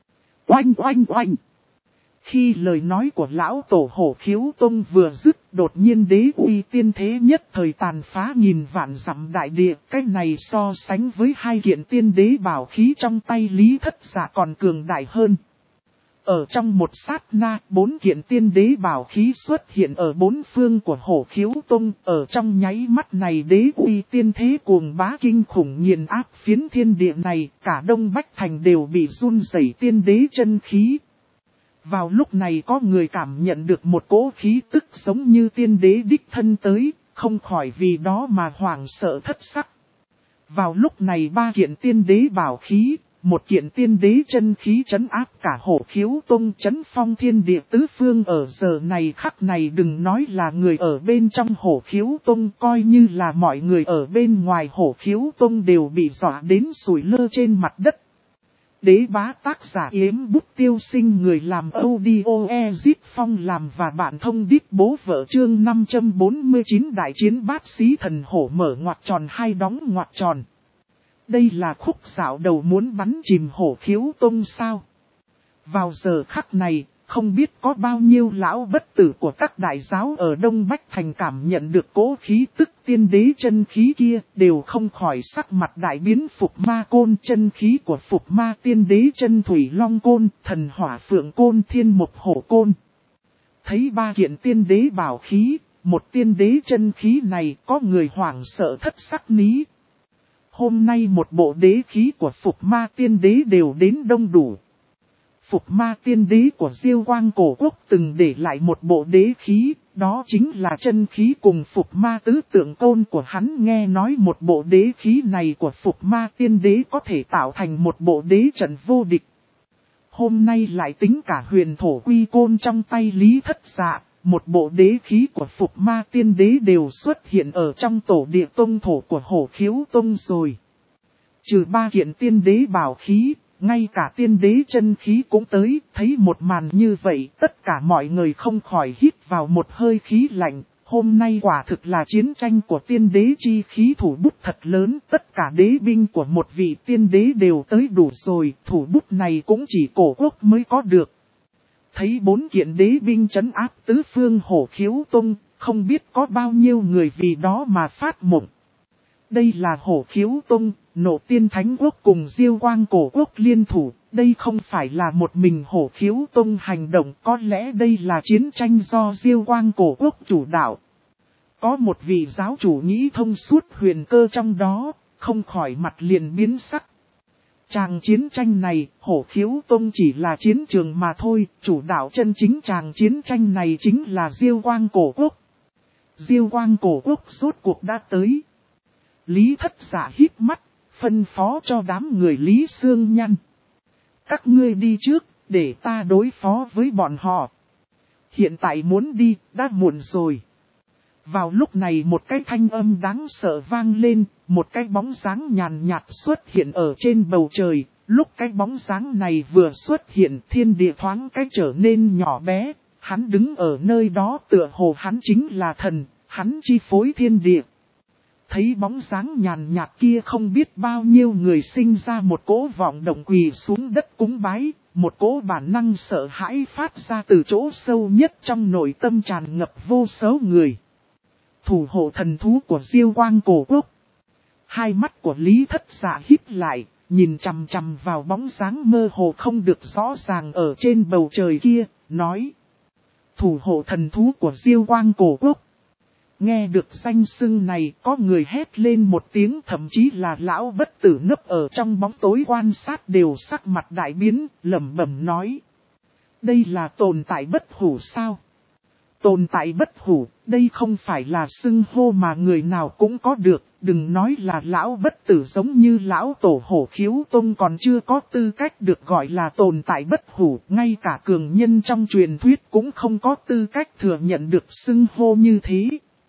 Oanh. Khi lời nói của lão tổ Hổ Khiếu Tông vừa dứt, đột nhiên đế uy tiên thế nhất thời tàn phá nghìn vạn dặm đại địa. Cái này so sánh với 2 kiện tiên đế bảo khí trong tay Lý Thất Dạ còn cường đại hơn. Ở trong một sát na, 4 kiện tiên đế bảo khí xuất hiện ở 4 phương của Hổ Khiếu Tông. Ở trong nháy mắt này đế uy tiên thế cuồng bá kinh khủng nghiền áp phiến thiên địa này, cả Đông Bách Thành đều bị run rẩy tiên đế chân khí. Vào lúc này có người cảm nhận được một cỗ khí tức giống như tiên đế đích thân tới, không khỏi vì đó mà hoảng sợ thất sắc. Vào lúc này 3 kiện tiên đế bảo khí, 1 kiện tiên đế chân khí trấn áp cả Hổ Khiếu Tông, trấn phong thiên địa tứ phương. Ở giờ này khắc này đừng nói là người ở bên trong Hổ Khiếu Tông, coi như là mọi người ở bên ngoài Hổ Khiếu Tông đều bị dọa đến sủi lơ trên mặt đất. Đế bá tác giả Yếm Bút Tiêu Sinh, người làm audio Ezit Phong làm và bạn thông đít bố vợ. Chương 549 đại chiến bát xí thần hổ mở ngoặc tròn 2 đóng ngoặc tròn. Đây là khúc dạo đầu muốn bắn chìm Hổ Khiếu Tông sao? Vào giờ khắc này, không biết có bao nhiêu lão bất tử của các đại giáo ở Đông Bách Thành cảm nhận được cố khí tức tiên đế chân khí kia, đều không khỏi sắc mặt đại biến. Phục Ma Côn chân khí của Phục Ma tiên đế chân Thủy Long Côn, Thần Hỏa Phượng Côn, Thiên Mục Hổ Côn. Thấy ba kiện tiên đế bảo khí, một tiên đế chân khí này có người hoảng sợ thất sắc ní. Hôm nay một bộ đế khí của Phục Ma tiên đế đều đến đông đủ. Phục Ma tiên đế của Diêu Quang Cổ Quốc từng để lại một bộ đế khí, đó chính là chân khí cùng Phục Ma tứ tượng côn của hắn. Nghe nói một bộ đế khí này của Phục Ma tiên đế có thể tạo thành một bộ đế trận vô địch. Hôm nay lại tính cả huyền thổ quy côn trong tay Lý Thất Dạ, một bộ đế khí của Phục Ma tiên đế đều xuất hiện ở trong tổ địa tông thổ của Hổ Khiếu Tông rồi. Trừ ba kiện tiên đế bảo khí, ngay cả tiên đế chân khí cũng tới. Thấy một màn như vậy, tất cả mọi người không khỏi hít vào một hơi khí lạnh. Hôm nay quả thực là chiến tranh của tiên đế chi khí thủ bút thật lớn. Tất cả đế binh của một vị tiên đế đều tới đủ rồi. Thủ bút này cũng chỉ Cổ Quốc mới có được. Thấy 4 kiện đế binh trấn áp tứ phương Hổ Khiếu Tông, không biết có bao nhiêu người vì đó mà phát mộng. Đây là Hổ Khiếu Tông, Nộ Tiên Thánh Quốc cùng Diêu Quang Cổ Quốc liên thủ. Đây không phải là một mình Hổ Khiếu Tông hành động, có lẽ đây là chiến tranh do Diêu Quang Cổ Quốc chủ đạo. Có một vị giáo chủ nghĩ thông suốt huyền cơ trong đó, không khỏi mặt liền biến sắc. Tràng chiến tranh này, Hổ Khiếu Tông chỉ là chiến trường mà thôi, chủ đạo chân chính tràng chiến tranh này chính là Diêu Quang Cổ Quốc. Diêu Quang Cổ Quốc rốt cuộc đã tới. Lý Thất Dạ hít mắt, phân phó cho đám người Lý Xương Nhăn. Các ngươi đi trước, để ta đối phó với bọn họ. Hiện tại muốn đi, đã muộn rồi. Vào lúc này một cái thanh âm đáng sợ vang lên, một cái bóng dáng nhàn nhạt xuất hiện ở trên bầu trời. Lúc cái bóng dáng này vừa xuất hiện, thiên địa thoáng cái trở nên nhỏ bé. Hắn đứng ở nơi đó tựa hồ hắn chính là thần, hắn chi phối thiên địa. Thấy bóng dáng nhàn nhạt kia, không biết bao nhiêu người sinh ra một cỗ vọng động quỳ xuống đất cúng bái, một cỗ bản năng sợ hãi phát ra từ chỗ sâu nhất trong nội tâm tràn ngập vô số người. Thủ hộ thần thú của Diêu Quang Cổ Quốc. Hai mắt của Lý Thất Dạ híp lại, nhìn chằm chằm vào bóng dáng mơ hồ không được rõ ràng ở trên bầu trời kia, nói: thủ hộ thần thú của Diêu Quang Cổ Quốc. Nghe được danh xưng này, có người hét lên một tiếng, thậm chí là lão bất tử nấp ở trong bóng tối quan sát đều sắc mặt đại biến, lẩm bẩm nói: đây là tồn tại bất hủ sao? Tồn tại bất hủ, đây không phải là xưng hô mà người nào cũng có được, đừng nói là lão bất tử, giống như lão tổ Hổ Khiếu Tông còn chưa có tư cách được gọi là tồn tại bất hủ, ngay cả cường nhân trong truyền thuyết cũng không có tư cách thừa nhận được xưng hô như thế.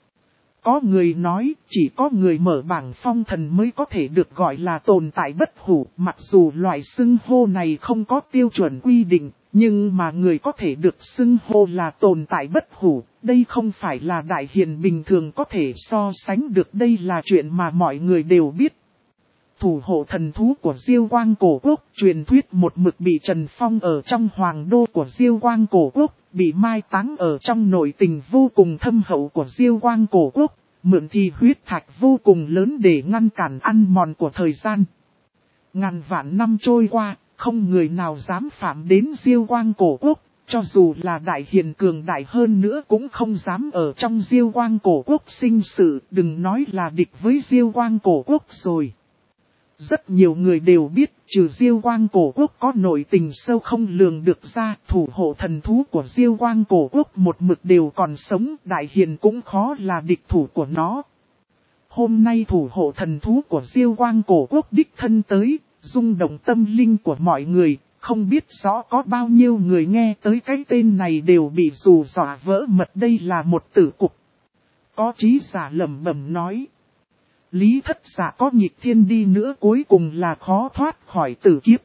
Có người nói, chỉ có người mở bảng phong thần mới có thể được gọi là tồn tại bất hủ, mặc dù loại xưng hô này không có tiêu chuẩn quy định, nhưng mà người có thể được xưng hô là tồn tại bất hủ, đây không phải là đại hiền bình thường có thể so sánh được, đây là chuyện mà mọi người đều biết. Thủ hộ thần thú của Diêu Quang Cổ Quốc, truyền thuyết một mực bị trần phong ở trong hoàng đô của Diêu Quang Cổ Quốc, bị mai táng ở trong nội tình vô cùng thâm hậu của Diêu Quang Cổ Quốc, mượn thi huyết thạch vô cùng lớn để ngăn cản ăn mòn của thời gian. Ngàn vạn năm trôi qua, không người nào dám phạm đến Diêu Quang Cổ Quốc, cho dù là đại hiền cường đại hơn nữa cũng không dám ở trong Diêu Quang Cổ Quốc sinh sự, đừng nói là địch với Diêu Quang Cổ Quốc rồi. Rất nhiều người đều biết, trừ Diêu Quang Cổ Quốc có nội tình sâu không lường được ra, thủ hộ thần thú của Diêu Quang Cổ Quốc một mực đều còn sống, đại hiền cũng khó là địch thủ của nó. Hôm nay thủ hộ thần thú của Diêu Quang Cổ Quốc đích thân tới, rung động tâm linh của mọi người, không biết rõ có bao nhiêu người nghe tới cái tên này đều bị rù dọa vỡ mật, đây là một tử cục. Có trí giả lẩm bẩm nói: Lý Thất Dạ có nghịch thiên đi nữa cuối cùng là khó thoát khỏi tử kiếp.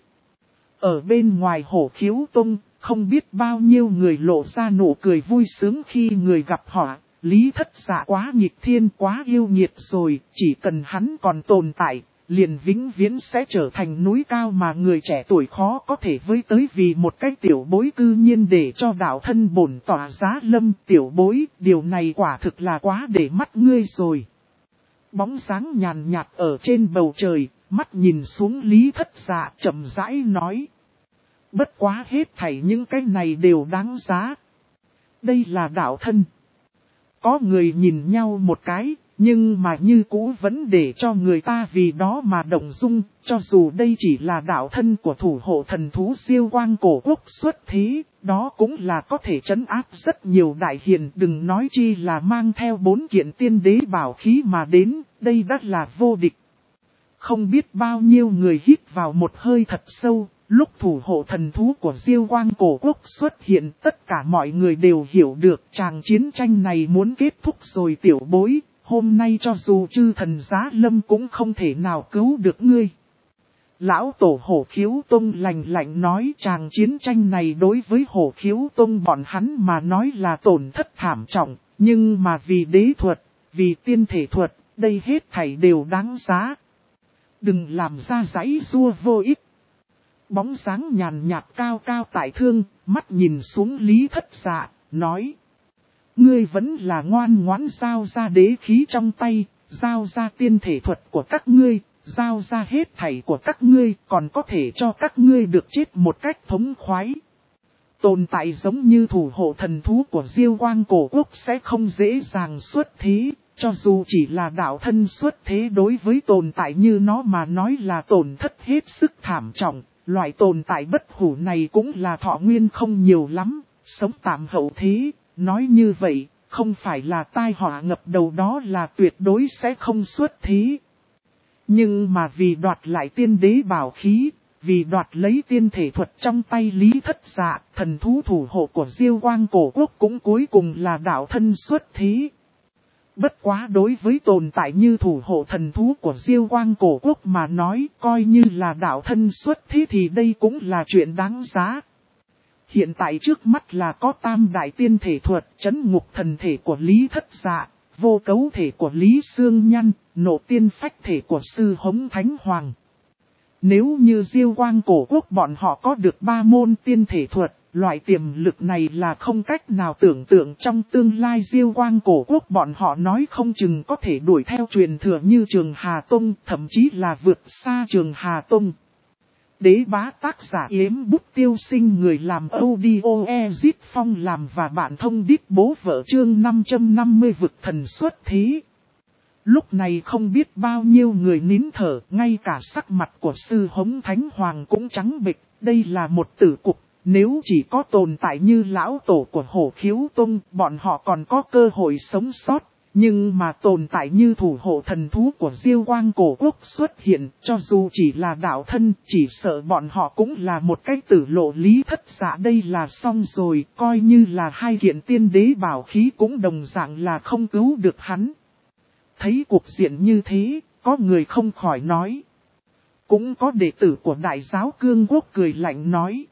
Ở bên ngoài Hổ Khiếu Tông, không biết bao nhiêu người lộ ra nụ cười vui sướng khi người gặp họ. Lý Thất Dạ quá nghịch thiên, quá yêu nghiệt rồi, chỉ cần hắn còn tồn tại, liền vĩnh viễn sẽ trở thành núi cao mà người trẻ tuổi khó có thể với tới, vì một cái tiểu bối cư nhiên để cho đạo thân bổn tỏa giá lâm. Tiểu bối, điều này quả thực là quá để mắt ngươi rồi. Bóng dáng nhàn nhạt ở trên bầu trời, mắt nhìn xuống Lý Thất Dạ chậm rãi nói. Bất quá hết thảy những cái này đều đáng giá. Đây là đạo thân. Có người nhìn nhau một cái, nhưng mà như cũ vẫn để cho người ta vì đó mà động dung, cho dù đây chỉ là đạo thân của thủ hộ thần thú Diêu Quang cổ quốc xuất thế, đó cũng là có thể trấn áp rất nhiều đại hiền, đừng nói chi là mang theo 4 kiện tiên đế bảo khí mà đến, đây đã là vô địch. Không biết bao nhiêu người hít vào một hơi thật sâu, lúc thủ hộ thần thú của Diêu Quang cổ quốc xuất hiện, tất cả mọi người đều hiểu được tràng chiến tranh này muốn kết thúc rồi tiểu bối. Hôm nay cho dù chư thần giá lâm cũng không thể nào cứu được ngươi. Lão tổ Hổ Khiếu Tông lạnh lạnh nói, tràng chiến tranh này đối với Hổ Khiếu Tông bọn hắn mà nói là tổn thất thảm trọng, nhưng mà vì đế thuật, vì tiên thể thuật, đây hết thảy đều đáng giá. Đừng làm ra giãy giụa vô ích. Bóng dáng nhàn nhạt cao cao tại thương, mắt nhìn xuống Lý Thất Dạ, nói. Ngươi vẫn là ngoan ngoãn giao ra đế khí trong tay, giao ra tiên thể thuật của các ngươi, giao ra hết thảy của các ngươi, còn có thể cho các ngươi được chết một cách thống khoái. Tồn tại giống như thủ hộ thần thú của Diêu Quang cổ quốc sẽ không dễ dàng xuất thế, cho dù chỉ là đạo thân xuất thế đối với tồn tại như nó mà nói là tổn thất hết sức thảm trọng, loại tồn tại bất hủ này cũng là thọ nguyên không nhiều lắm, sống tạm hậu thế. Nói như vậy, không phải là tai họa ngập đầu, đó là tuyệt đối sẽ không xuất thế. Nhưng mà vì đoạt lại tiên đế bảo khí, vì đoạt lấy tiên thể thuật trong tay Lý Thất Dạ, thần thú thủ hộ của Diêu Quang cổ quốc cũng cuối cùng là đạo thân xuất thế. Bất quá đối với tồn tại như thủ hộ thần thú của Diêu Quang cổ quốc mà nói, coi như là đạo thân xuất thế thì đây cũng là chuyện đáng giá. Hiện tại trước mắt là có tam đại tiên thể thuật, chấn ngục thần thể của Lý Thất Dạ, vô cấu thể của Lý Sương Nhăn, nộ tiên phách thể của Sư Hống Thánh Hoàng. Nếu như Diêu Quang cổ quốc bọn họ có được 3 môn tiên thể thuật, loại tiềm lực này là không cách nào tưởng tượng, trong tương lai Diêu Quang cổ quốc bọn họ nói không chừng có thể đuổi theo truyền thừa như Trường Hà Tông, thậm chí là vượt xa Trường Hà Tông. Đế bá tác giả Yếm Bút Tiêu Sinh, người làm audio Ezit Phong làm và bạn thông đít bố vợ chương 550 vực thần xuất thế. Lúc này không biết bao nhiêu người nín thở, ngay cả sắc mặt của Sư Hống Thánh Hoàng cũng trắng bệch, đây là một tử cục. Nếu chỉ có tồn tại như lão tổ của Hổ Khiếu Tông, bọn họ còn có cơ hội sống sót. Nhưng mà tồn tại như thủ hộ thần thú của Diêu Quang cổ quốc xuất hiện, cho dù chỉ là đạo thân, chỉ sợ bọn họ cũng là một cái tử lộ. Lý Thất Dạ đây là xong rồi, coi như là 2 kiện tiên đế bảo khí cũng đồng dạng là không cứu được hắn. Thấy cuộc diện như thế, có người không khỏi nói. Cũng có đệ tử của Đại giáo Cương Quốc cười lạnh nói.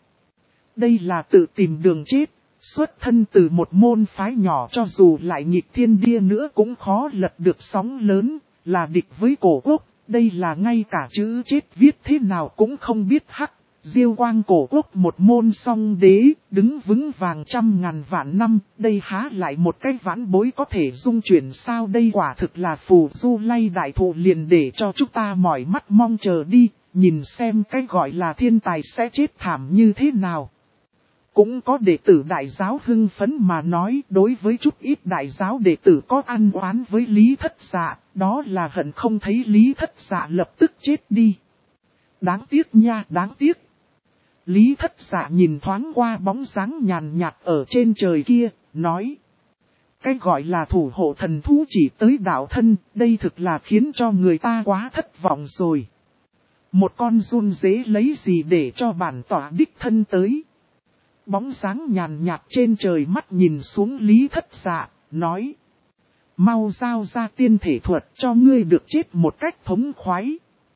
Đây là tự tìm đường chết. Xuất thân từ một môn phái nhỏ, cho dù lại nghịch thiên địa nữa cũng khó lật được sóng lớn, là địch với cổ quốc, đây là ngay cả chữ chết viết thế nào cũng không biết hắc. Diêu Quang cổ quốc một môn song đế, đứng vững vàng 100.000 vạn năm, đây há lại một cái vãn bối có thể dung chuyển sao? Đây quả thực là phù du lay đại thụ, liền để cho chúng ta mỏi mắt mong chờ đi, nhìn xem cái gọi là thiên tài sẽ chết thảm như thế nào. Cũng có đệ tử đại giáo hưng phấn mà nói, đối với chút ít đại giáo đệ tử có ăn oán với Lý Thất Dạ, đó là hận không thấy Lý Thất Dạ lập tức chết đi. Đáng tiếc nha, đáng tiếc. Lý Thất Dạ nhìn thoáng qua bóng dáng nhàn nhạt ở trên trời kia, nói. Cái gọi là thủ hộ thần thú chỉ tới đạo thân, đây thực là khiến cho người ta quá thất vọng rồi. Một con run dế lấy gì để cho bản tỏa đích thân tới. Bóng dáng nhàn nhạt trên trời mắt nhìn xuống Lý Thất Dạ, nói. Mau giao ra tiên thể thuật cho ngươi được chết một cách thống khoái.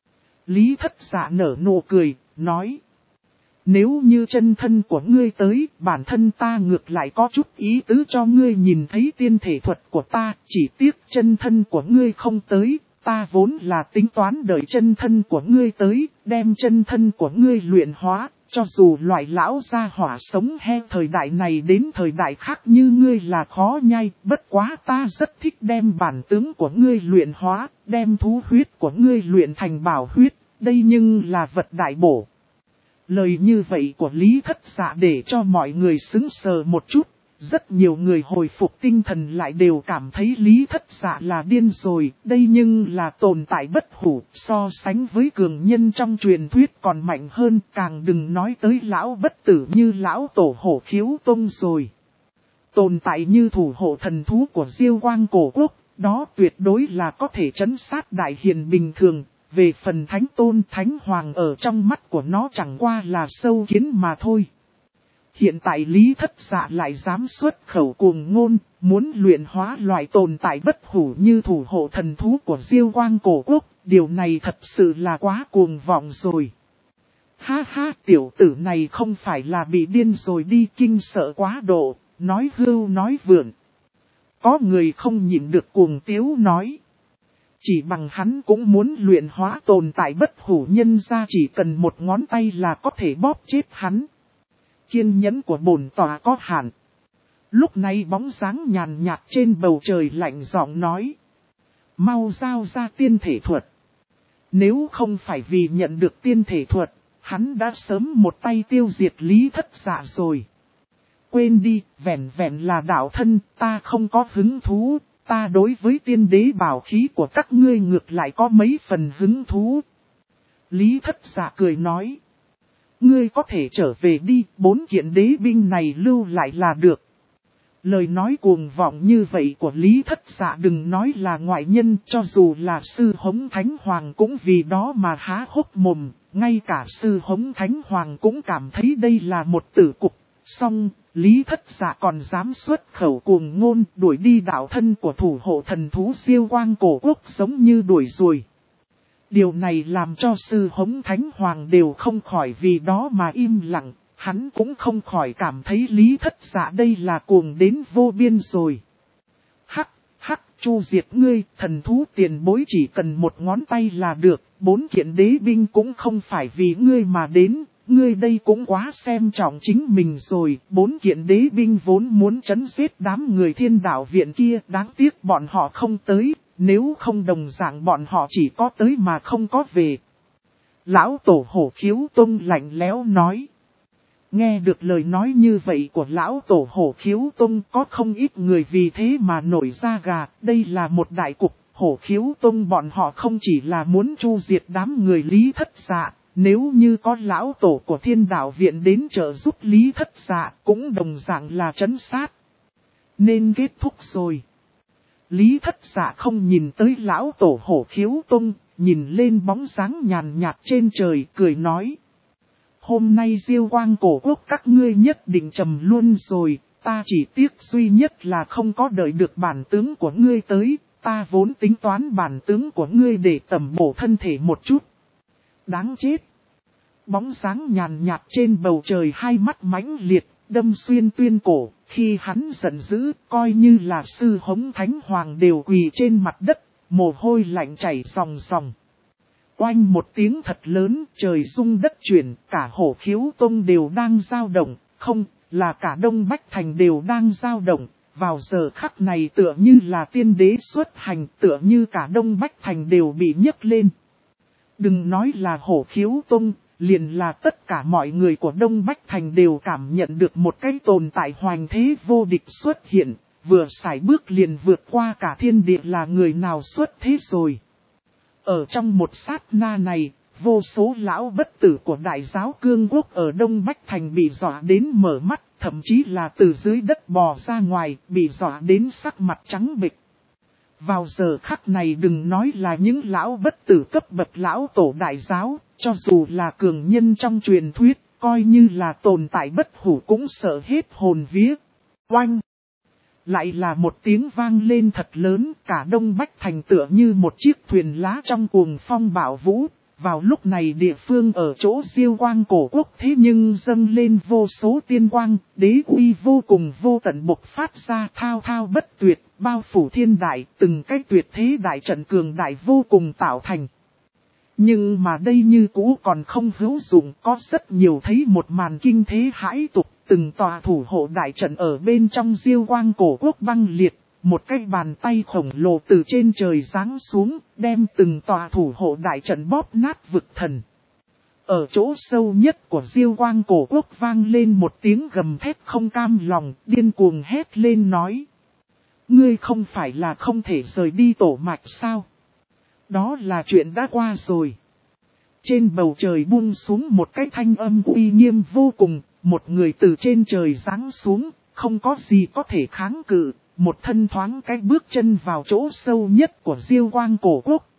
Lý Thất Dạ nở nụ cười, nói. Nếu như chân thân của ngươi tới, bản thân ta ngược lại có chút ý tứ cho ngươi nhìn thấy tiên thể thuật của ta, chỉ tiếc chân thân của ngươi không tới, ta vốn là tính toán đợi chân thân của ngươi tới, đem chân thân của ngươi luyện hóa, cho dù loại lão gia hỏa sống he thời đại này đến thời đại khác như ngươi là khó nhai, bất quá ta rất thích đem bản tướng của ngươi luyện hóa, đem thú huyết của ngươi luyện thành bảo huyết, đây nhưng là vật đại bổ. Lời như vậy của Lý Thất Dạ để cho mọi người sững sờ một chút. Rất nhiều người hồi phục tinh thần lại đều cảm thấy Lý Thất Dạ là điên rồi, đây nhưng là tồn tại bất hủ, so sánh với cường nhân trong truyền thuyết còn mạnh hơn, càng đừng nói tới lão bất tử như lão tổ Hổ Khiếu Tông rồi. Tồn tại như thủ hộ thần thú của Diêu Quang cổ quốc, đó tuyệt đối là có thể trấn sát đại hiền bình thường, về phần thánh tôn thánh hoàng ở trong mắt của nó chẳng qua là sâu kiến mà thôi. Hiện tại Lý Thất Dạ lại dám xuất khẩu cuồng ngôn, muốn luyện hóa loại tồn tại bất hủ như thủ hộ thần thú của Diêu Quang cổ quốc, điều này thật sự là quá cuồng vọng rồi. Ha ha, tiểu tử này không phải là bị điên rồi đi, kinh sợ quá độ, nói hưu nói vượn. Có người không nhịn được cuồng tiếu nói. Chỉ bằng hắn cũng muốn luyện hóa tồn tại bất hủ, nhân ra chỉ cần một ngón tay là có thể bóp chết hắn. Kiên nhẫn của bổn tòa có hạn. Lúc này bóng dáng nhàn nhạt trên bầu trời lạnh giọng nói. Mau giao ra tiên thể thuật. Nếu không phải vì nhận được tiên thể thuật, hắn đã sớm một tay tiêu diệt Lý Thất Dạ rồi. Quên đi, vẹn vẹn là đạo thân, ta không có hứng thú, ta đối với tiên đế bảo khí của các ngươi ngược lại có mấy phần hứng thú. Lý Thất Dạ cười nói. Ngươi có thể trở về đi, 4 kiện đế binh này lưu lại là được. Lời nói cuồng vọng như vậy của Lý Thất Dạ đừng nói là ngoại nhân, cho dù là sư hống thánh hoàng cũng vì đó mà há hốc mồm, ngay cả sư hống thánh hoàng cũng cảm thấy đây là một tử cục. Song, Lý Thất Dạ còn dám xuất khẩu cuồng ngôn, đuổi đi đạo thân của thủ hộ thần thú Diêu Quang cổ quốc giống như đuổi ruồi. Điều này làm cho sư hống thánh hoàng đều không khỏi vì đó mà im lặng, hắn cũng không khỏi cảm thấy Lý Thất Dạ đây là cuồng đến vô biên rồi. Hắc, chu diệt ngươi, thần thú tiền bối chỉ cần một ngón tay là được, 4 kiện đế binh cũng không phải vì ngươi mà đến, ngươi đây cũng quá xem trọng chính mình rồi, 4 kiện đế binh vốn muốn trấn giết đám người Thiên Đạo viện kia, đáng tiếc bọn họ không tới. Nếu không đồng dạng bọn họ chỉ có tới mà không có về. Lão tổ Hổ Khiếu Tông lạnh lẽo nói. Nghe được lời nói như vậy của lão tổ Hổ Khiếu Tông có không ít người vì thế mà nổi da gà. Đây là một đại cục, Hổ Khiếu Tông bọn họ không chỉ là muốn tru diệt đám người Lý Thất Dạ. Nếu như có lão tổ của Thiên Đạo viện đến trợ giúp Lý Thất Dạ cũng đồng dạng là trấn sát. Nên kết thúc rồi. Lý Thất Dạ không nhìn tới lão tổ Hổ Khiếu Tông, nhìn lên bóng dáng nhàn nhạt trên trời cười nói. Hôm nay Diêu Quang cổ quốc các ngươi nhất định trầm luôn rồi, ta chỉ tiếc duy nhất là không có đợi được bản tướng của ngươi tới, ta vốn tính toán bản tướng của ngươi để tẩm bổ thân thể một chút. Đáng chết! Bóng dáng nhàn nhạt trên bầu trời hai mắt mãnh liệt. Đâm xuyên tuyên cổ, khi hắn giận dữ, coi như là sư hống thánh hoàng đều quỳ trên mặt đất, mồ hôi lạnh chảy ròng ròng. Oanh một tiếng thật lớn, trời rung đất chuyển, cả Hổ Khiếu Tông đều đang dao động, không, là cả Đông Bách Thành đều đang dao động, vào giờ khắc này tựa như là tiên đế xuất hành, tựa như cả Đông Bách Thành đều bị nhấc lên. Đừng nói là Hổ Khiếu Tông. Liền là tất cả mọi người của Đông Bách Thành đều cảm nhận được một cái tồn tại hoành thế vô địch xuất hiện, vừa sải bước liền vượt qua cả thiên địa là người nào xuất thế rồi. Ở trong một sát na này, vô số lão bất tử của đại giáo cương quốc ở Đông Bách Thành bị dọa đến mở mắt, thậm chí là từ dưới đất bò ra ngoài, bị dọa đến sắc mặt trắng bệch. Vào giờ khắc này đừng nói là những lão bất tử cấp bậc lão tổ đại giáo, cho dù là cường nhân trong truyền thuyết, coi như là tồn tại bất hủ cũng sợ hết hồn vía. Oanh! Lại là một tiếng vang lên thật lớn, cả Đông Bách Thành tựa như một chiếc thuyền lá trong cuồng phong bão vũ. Vào lúc này địa phương ở chỗ Diêu Quang cổ quốc thế nhưng dâng lên vô số tiên quang, đế uy vô cùng vô tận bộc phát ra thao thao bất tuyệt, bao phủ thiên đại, từng cái tuyệt thế đại trận cường đại vô cùng tạo thành. Nhưng mà đây như cũ còn không hữu dụng, có rất nhiều thấy một màn kinh thế hãi tục, từng tòa thủ hộ đại trận ở bên trong Diêu Quang cổ quốc băng liệt, một cái bàn tay khổng lồ từ trên trời giáng xuống, đem từng tòa thủ hộ đại trận bóp nát vực thần. Ở chỗ sâu nhất của Diêu Quang cổ quốc vang lên một tiếng gầm thét không cam lòng, điên cuồng hét lên nói: ngươi không phải là không thể rời đi tổ mạch sao? Đó là chuyện đã qua rồi. Trên bầu trời buông xuống một cái thanh âm uy nghiêm vô cùng, một người từ trên trời giáng xuống, không có gì có thể kháng cự, một thân thoáng cái bước chân vào chỗ sâu nhất của Diêu Quang cổ quốc.